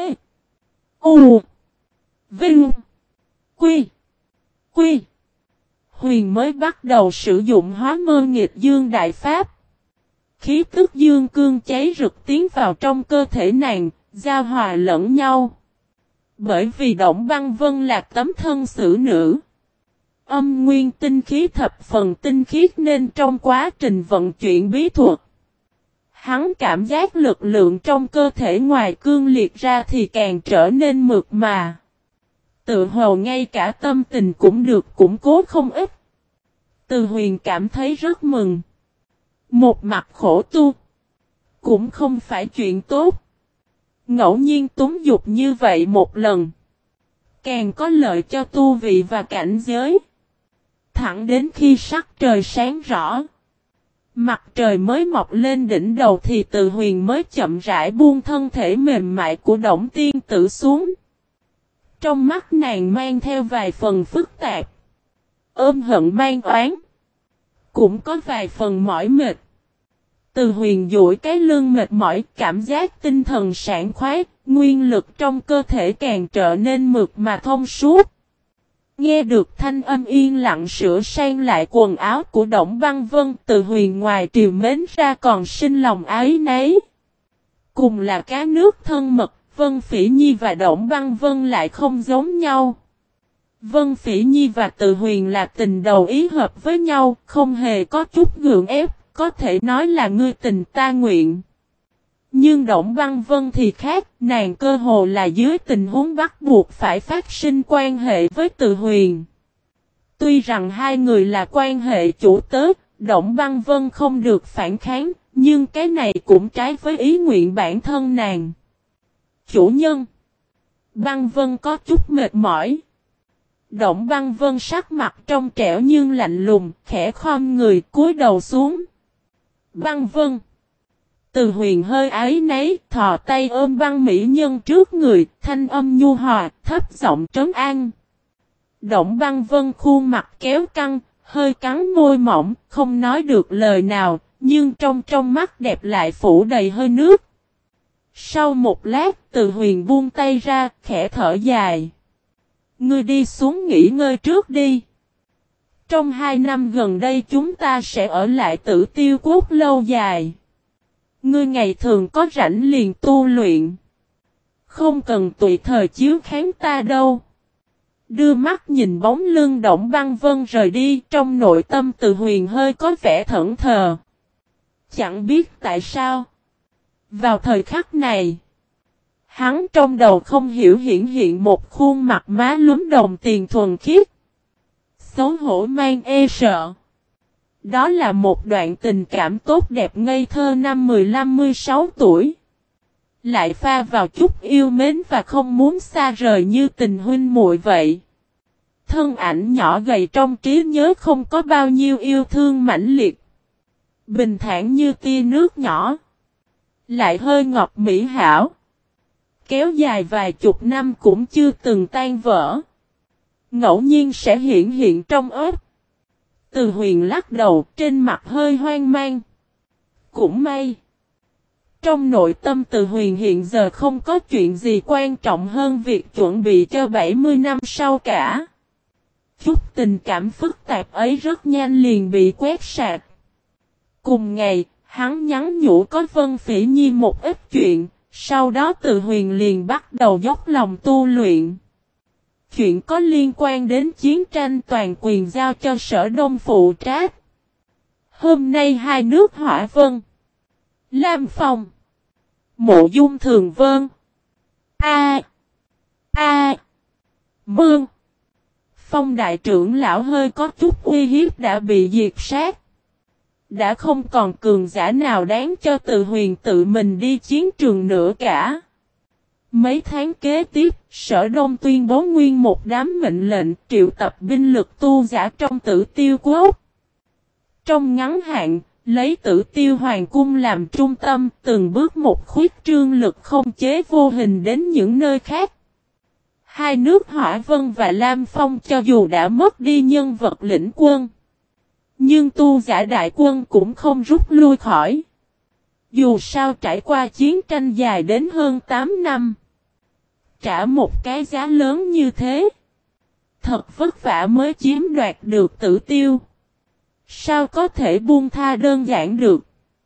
U. Vinh. Quy. Quy. Huyền mới bắt đầu sử dụng hóa mơ nghịch dương đại pháp. Khí tức dương cương cháy rực tiến vào trong cơ thể nàng, giao hòa lẫn nhau. Bởi vì Động Băng Vân là tấm thân xử nữ. Âm nguyên tinh khí thập phần tinh khiết nên trong quá trình vận chuyển bí thuật. Hắn cảm giác lực lượng trong cơ thể ngoài cương liệt ra thì càng trở nên mượt mà. Tự hồ ngay cả tâm tình cũng được củng cố không ít. Từ Huyền cảm thấy rất mừng. Một mặt khổ tu. Cũng không phải chuyện tốt. Ngẫu nhiên túng dục như vậy một lần. Càng có lợi cho tu vị và cảnh giới. Thẳng đến khi sắc trời sáng rõ. Mặt trời mới mọc lên đỉnh đầu thì Từ Huyền mới chậm rãi buông thân thể mềm mại của Đổng Tiên Tử xuống. Trong mắt nàng mang theo vài phần phức tạp. Ôm hận mang oán. Cũng có vài phần mỏi mệt. Từ Huyền duỗi cái lưng mệt mỏi, cảm giác tinh thần sảng khoái, nguyên lực trong cơ thể càng trở nên mượt mà thông suốt. Nghe được thanh âm yên lặng sửa sang lại quần áo của Động Băng Vân, Từ Huyền ngoài triều mến ra còn sinh lòng ái nấy. Cùng là cá nước thân mật, Vân Phỉ Nhi và Động Băng Vân lại không giống nhau. Vân Phỉ Nhi và Từ Huyền là tình đầu ý hợp với nhau, không hề có chút gượng ép, có thể nói là ngươi tình ta nguyện. Nhưng Đổng Băng Vân thì khác, nàng cơ hồ là dưới tình huống bắt buộc phải phát sinh quan hệ với Từ Huyền. Tuy rằng hai người là quan hệ chủ tớ, Đổng Băng Vân không được phản kháng, nhưng cái này cũng trái với ý nguyện bản thân nàng. Chủ nhân. Băng Vân có chút mệt mỏi. Đổng Băng Vân sắc mặt trong trẻo nhưng lạnh lùng, khẽ khom người cúi đầu xuống. Băng Vân. Từ Huyền hơi áy náy, thò tay ôm Băng mỹ nhân trước người, thanh âm nhu hòa, thấp giọng trấn an. Đổng Băng Vân khuôn mặt kéo căng, hơi cắn môi mỏng, không nói được lời nào, nhưng trong trong mắt đẹp lại phủ đầy hơi nước. Sau một lát, Từ Huyền buông tay ra, khẽ thở dài. Ngươi đi xuống nghỉ ngơi trước đi. Trong hai năm gần đây chúng ta sẽ ở lại Tử Tiêu Quốc lâu dài. Ngươi ngày thường có rảnh liền tu luyện. Không cần tùy thời chiếu kháng ta đâu. Đưa mắt nhìn bóng lưng Đổng Băng Vân rời đi, trong nội tâm Từ Huyền hơi có vẻ thẫn thờ. Chẳng biết tại sao. Vào thời khắc này, hắn trong đầu không hiểu hiện hiện một khuôn mặt má lúm đồng tiền thuần khiết. Xấu hổ mang e sợ. Đó là một đoạn tình cảm tốt đẹp ngây thơ năm mười lăm mười sáu tuổi. Lại pha vào chút yêu mến và không muốn xa rời như tình huynh muội vậy. Thân ảnh nhỏ gầy trong trí nhớ không có bao nhiêu yêu thương mãnh liệt. Bình thản như tia nước nhỏ. Lại hơi ngọt mỹ hảo. Kéo dài vài chục năm cũng chưa từng tan vỡ. Ngẫu nhiên sẽ hiện hiện trong ớt. Từ Huyền lắc đầu, trên mặt hơi hoang mang. Cũng may. Trong nội tâm Từ Huyền hiện giờ không có chuyện gì quan trọng hơn việc chuẩn bị cho bảy mươi năm sau cả. Chút tình cảm phức tạp ấy rất nhanh liền bị quét sạch. Cùng ngày, hắn nhắn nhủ có Vân Phỉ Nhi một ít chuyện, sau đó Từ Huyền liền bắt đầu dốc lòng tu luyện. Chuyện có liên quan đến chiến tranh toàn quyền giao cho Sở Đông phụ trách. Hôm nay hai nước Hỏa Vân, Lam Phong, Mộ Dung Thường Vân, A A Mương, Phong đại trưởng lão hơi có chút uy hiếp đã bị diệt sát. Đã không còn cường giả nào đáng cho Từ Huyền tự mình đi chiến trường nữa cả. Mấy tháng kế tiếp, Sở Đông tuyên bố nguyên một đám mệnh lệnh triệu tập binh lực tu giả trong Tử Tiêu Quốc. Trong ngắn hạn, lấy Tử Tiêu Hoàng Cung làm trung tâm, từng bước một khuyết trương lực không chế vô hình đến những nơi khác. Hai nước Hỏa Vân và Lam Phong cho dù đã mất đi nhân vật lĩnh quân, nhưng tu giả đại quân cũng không rút lui khỏi. Dù sao trải qua chiến tranh dài đến hơn tám năm, trả một cái giá lớn như thế, thật vất vả mới chiếm đoạt được Tử Tiêu. Sao có thể buông tha đơn giản được?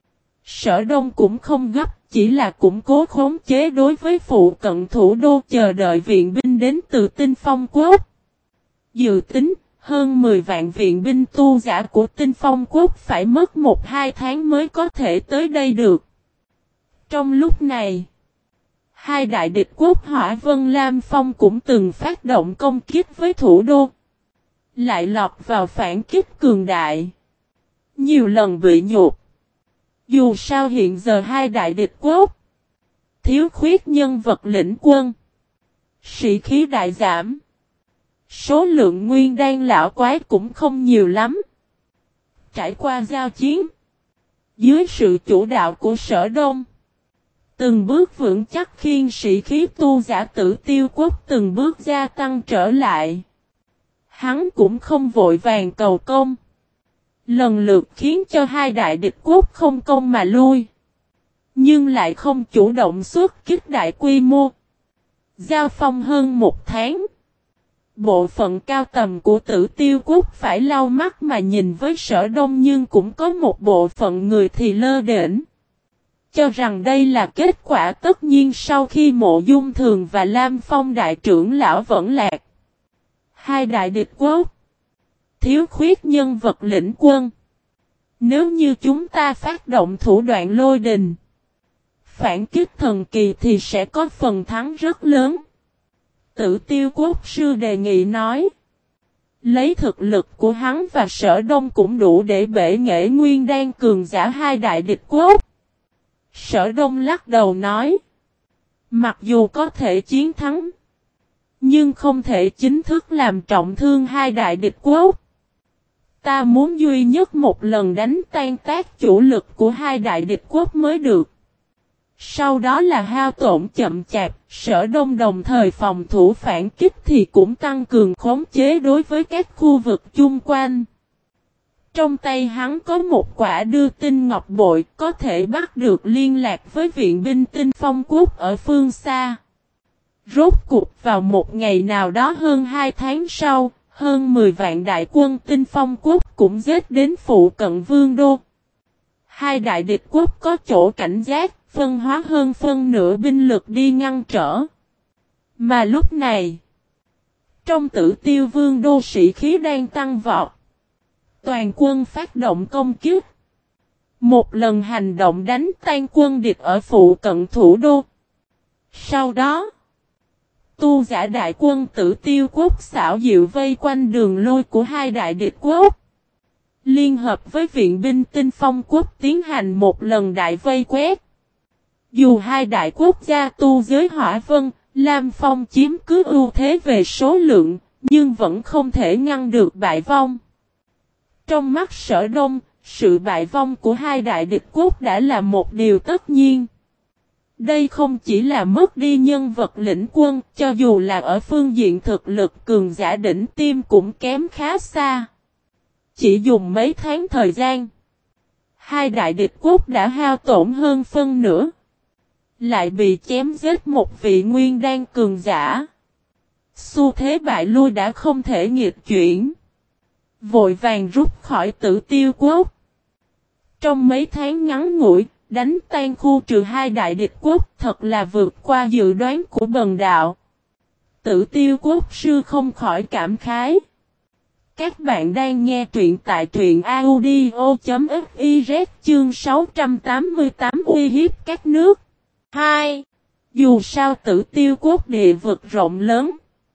Sở Đông cũng không gấp, chỉ là củng cố khống chế đối với phụ cận thủ đô chờ đợi viện binh đến từ Tinh Phong Quốc. Dự tính, hơn mười vạn viện binh tu giả của Tinh Phong Quốc phải mất một hai tháng mới có thể tới đây được. Trong lúc này, hai đại địch quốc Hỏa Vân Lam Phong cũng từng phát động công kích với thủ đô. Lại lọt vào phản kích cường đại. Nhiều lần bị nhục. Dù sao hiện giờ hai đại địch quốc thiếu khuyết nhân vật lĩnh quân. Sĩ khí đại giảm. Số lượng nguyên đan lão quái cũng không nhiều lắm. Trải qua giao chiến, dưới sự chủ đạo của Sở Đông, từng bước vững chắc khiên sĩ khí tu giả Tử Tiêu Quốc từng bước gia tăng trở lại. Hắn cũng không vội vàng cầu công. Lần lượt khiến cho hai đại địch quốc không công mà lui. Nhưng lại không chủ động xuất kích đại quy mô. Giao phong hơn một tháng. Bộ phận cao tầm của Tử Tiêu Quốc phải lau mắt mà nhìn với Sở Đông, nhưng cũng có một bộ phận người thì lơ đễnh. Cho rằng đây là kết quả tất nhiên sau khi Mộ Dung Thường và Lam Phong đại trưởng lão vẫn lạc. Hai đại địch quốc. Thiếu khuyết nhân vật lĩnh quân. Nếu như chúng ta phát động thủ đoạn lôi đình, phản kích thần kỳ thì sẽ có phần thắng rất lớn. Tử Tiêu Quốc sư đề nghị nói. Lấy thực lực của hắn và Sở Đông cũng đủ để bể nghệ nguyên đan cường giả hai đại địch quốc. Sở Đông lắc đầu nói. Mặc dù có thể chiến thắng, nhưng không thể chính thức làm trọng thương hai đại địch quốc. Ta muốn duy nhất một lần đánh tan tác chủ lực của hai đại địch quốc mới được. Sau đó là hao tổn chậm chạp, Sở Đông đồng thời phòng thủ phản kích thì cũng tăng cường khống chế đối với các khu vực chung quanh. Trong tay hắn có một quả đưa tin ngọc bội có thể bắt được liên lạc với viện binh Tinh Phong Quốc ở phương xa. Rốt cuộc vào một ngày nào đó hơn hai tháng sau, hơn mười vạn đại quân Tinh Phong Quốc cũng giết đến phụ cận Vương Đô. Hai đại địch quốc có chỗ cảnh giác, phân hóa hơn phân nửa binh lực đi ngăn trở. Mà lúc này, trong Tử Tiêu Vương Đô sĩ khí đang tăng vọt. Toàn quân phát động công kích. Một lần hành động đánh tan quân địch ở phụ cận thủ đô. Sau đó, tu giả đại quân Tử Tiêu Quốc xảo diệu vây quanh đường lôi của hai đại địch quốc. Liên hợp với viện binh Tinh Phong Quốc tiến hành một lần đại vây quét. Dù hai đại quốc gia tu giới Hỏa Vân, Lam Phong chiếm cứ ưu thế về số lượng, nhưng vẫn không thể ngăn được bại vong. Trong mắt Sở Đông, sự bại vong của hai đại địch quốc đã là một điều tất nhiên. Đây không chỉ là mất đi nhân vật lĩnh quân, cho dù là ở phương diện thực lực cường giả đỉnh tiêm cũng kém khá xa. Chỉ dùng mấy tháng thời gian, hai đại địch quốc đã hao tổn hơn phân nửa. Lại bị chém giết một vị nguyên đan cường giả. Xu thế bại lui đã không thể nghịch chuyển. Vội vàng rút khỏi Tử Tiêu Quốc. Trong mấy tháng ngắn ngủi, đánh tan khu trừ hai đại địch quốc thật là vượt qua dự đoán của bần đạo. Tử Tiêu Quốc sư không khỏi cảm khái. Các bạn đang nghe truyện tại truyện audio chấm fiz chương sáu trăm tám mươi tám uy hiếp các nước. hai. Dù sao Tử Tiêu Quốc địa vực rộng lớn.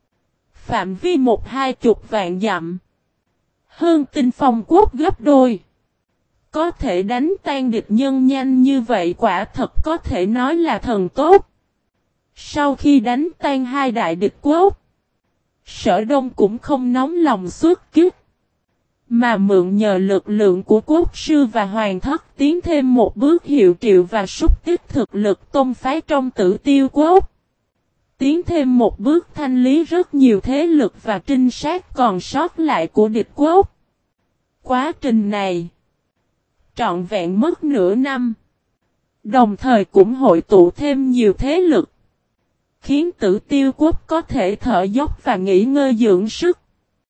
Phạm vi một hai chục vạn dặm. Hơn Tinh Phong Quốc gấp đôi. Có thể đánh tan địch nhân nhanh như vậy quả thật có thể nói là thần tốt. Sau khi đánh tan hai đại địch quốc, Sở Đông cũng không nóng lòng xuất kích, mà mượn nhờ lực lượng của quốc sư và hoàng thất tiến thêm một bước hiệu triệu và xúc tích thực lực tôn phái trong Tử Tiêu Quốc. Tiến thêm một bước thanh lý rất nhiều thế lực và trinh sát còn sót lại của địch quốc. Quá trình này trọn vẹn mất nửa năm. Đồng thời cũng hội tụ thêm nhiều thế lực, khiến Tử Tiêu Quốc có thể thở dốc và nghỉ ngơi dưỡng sức.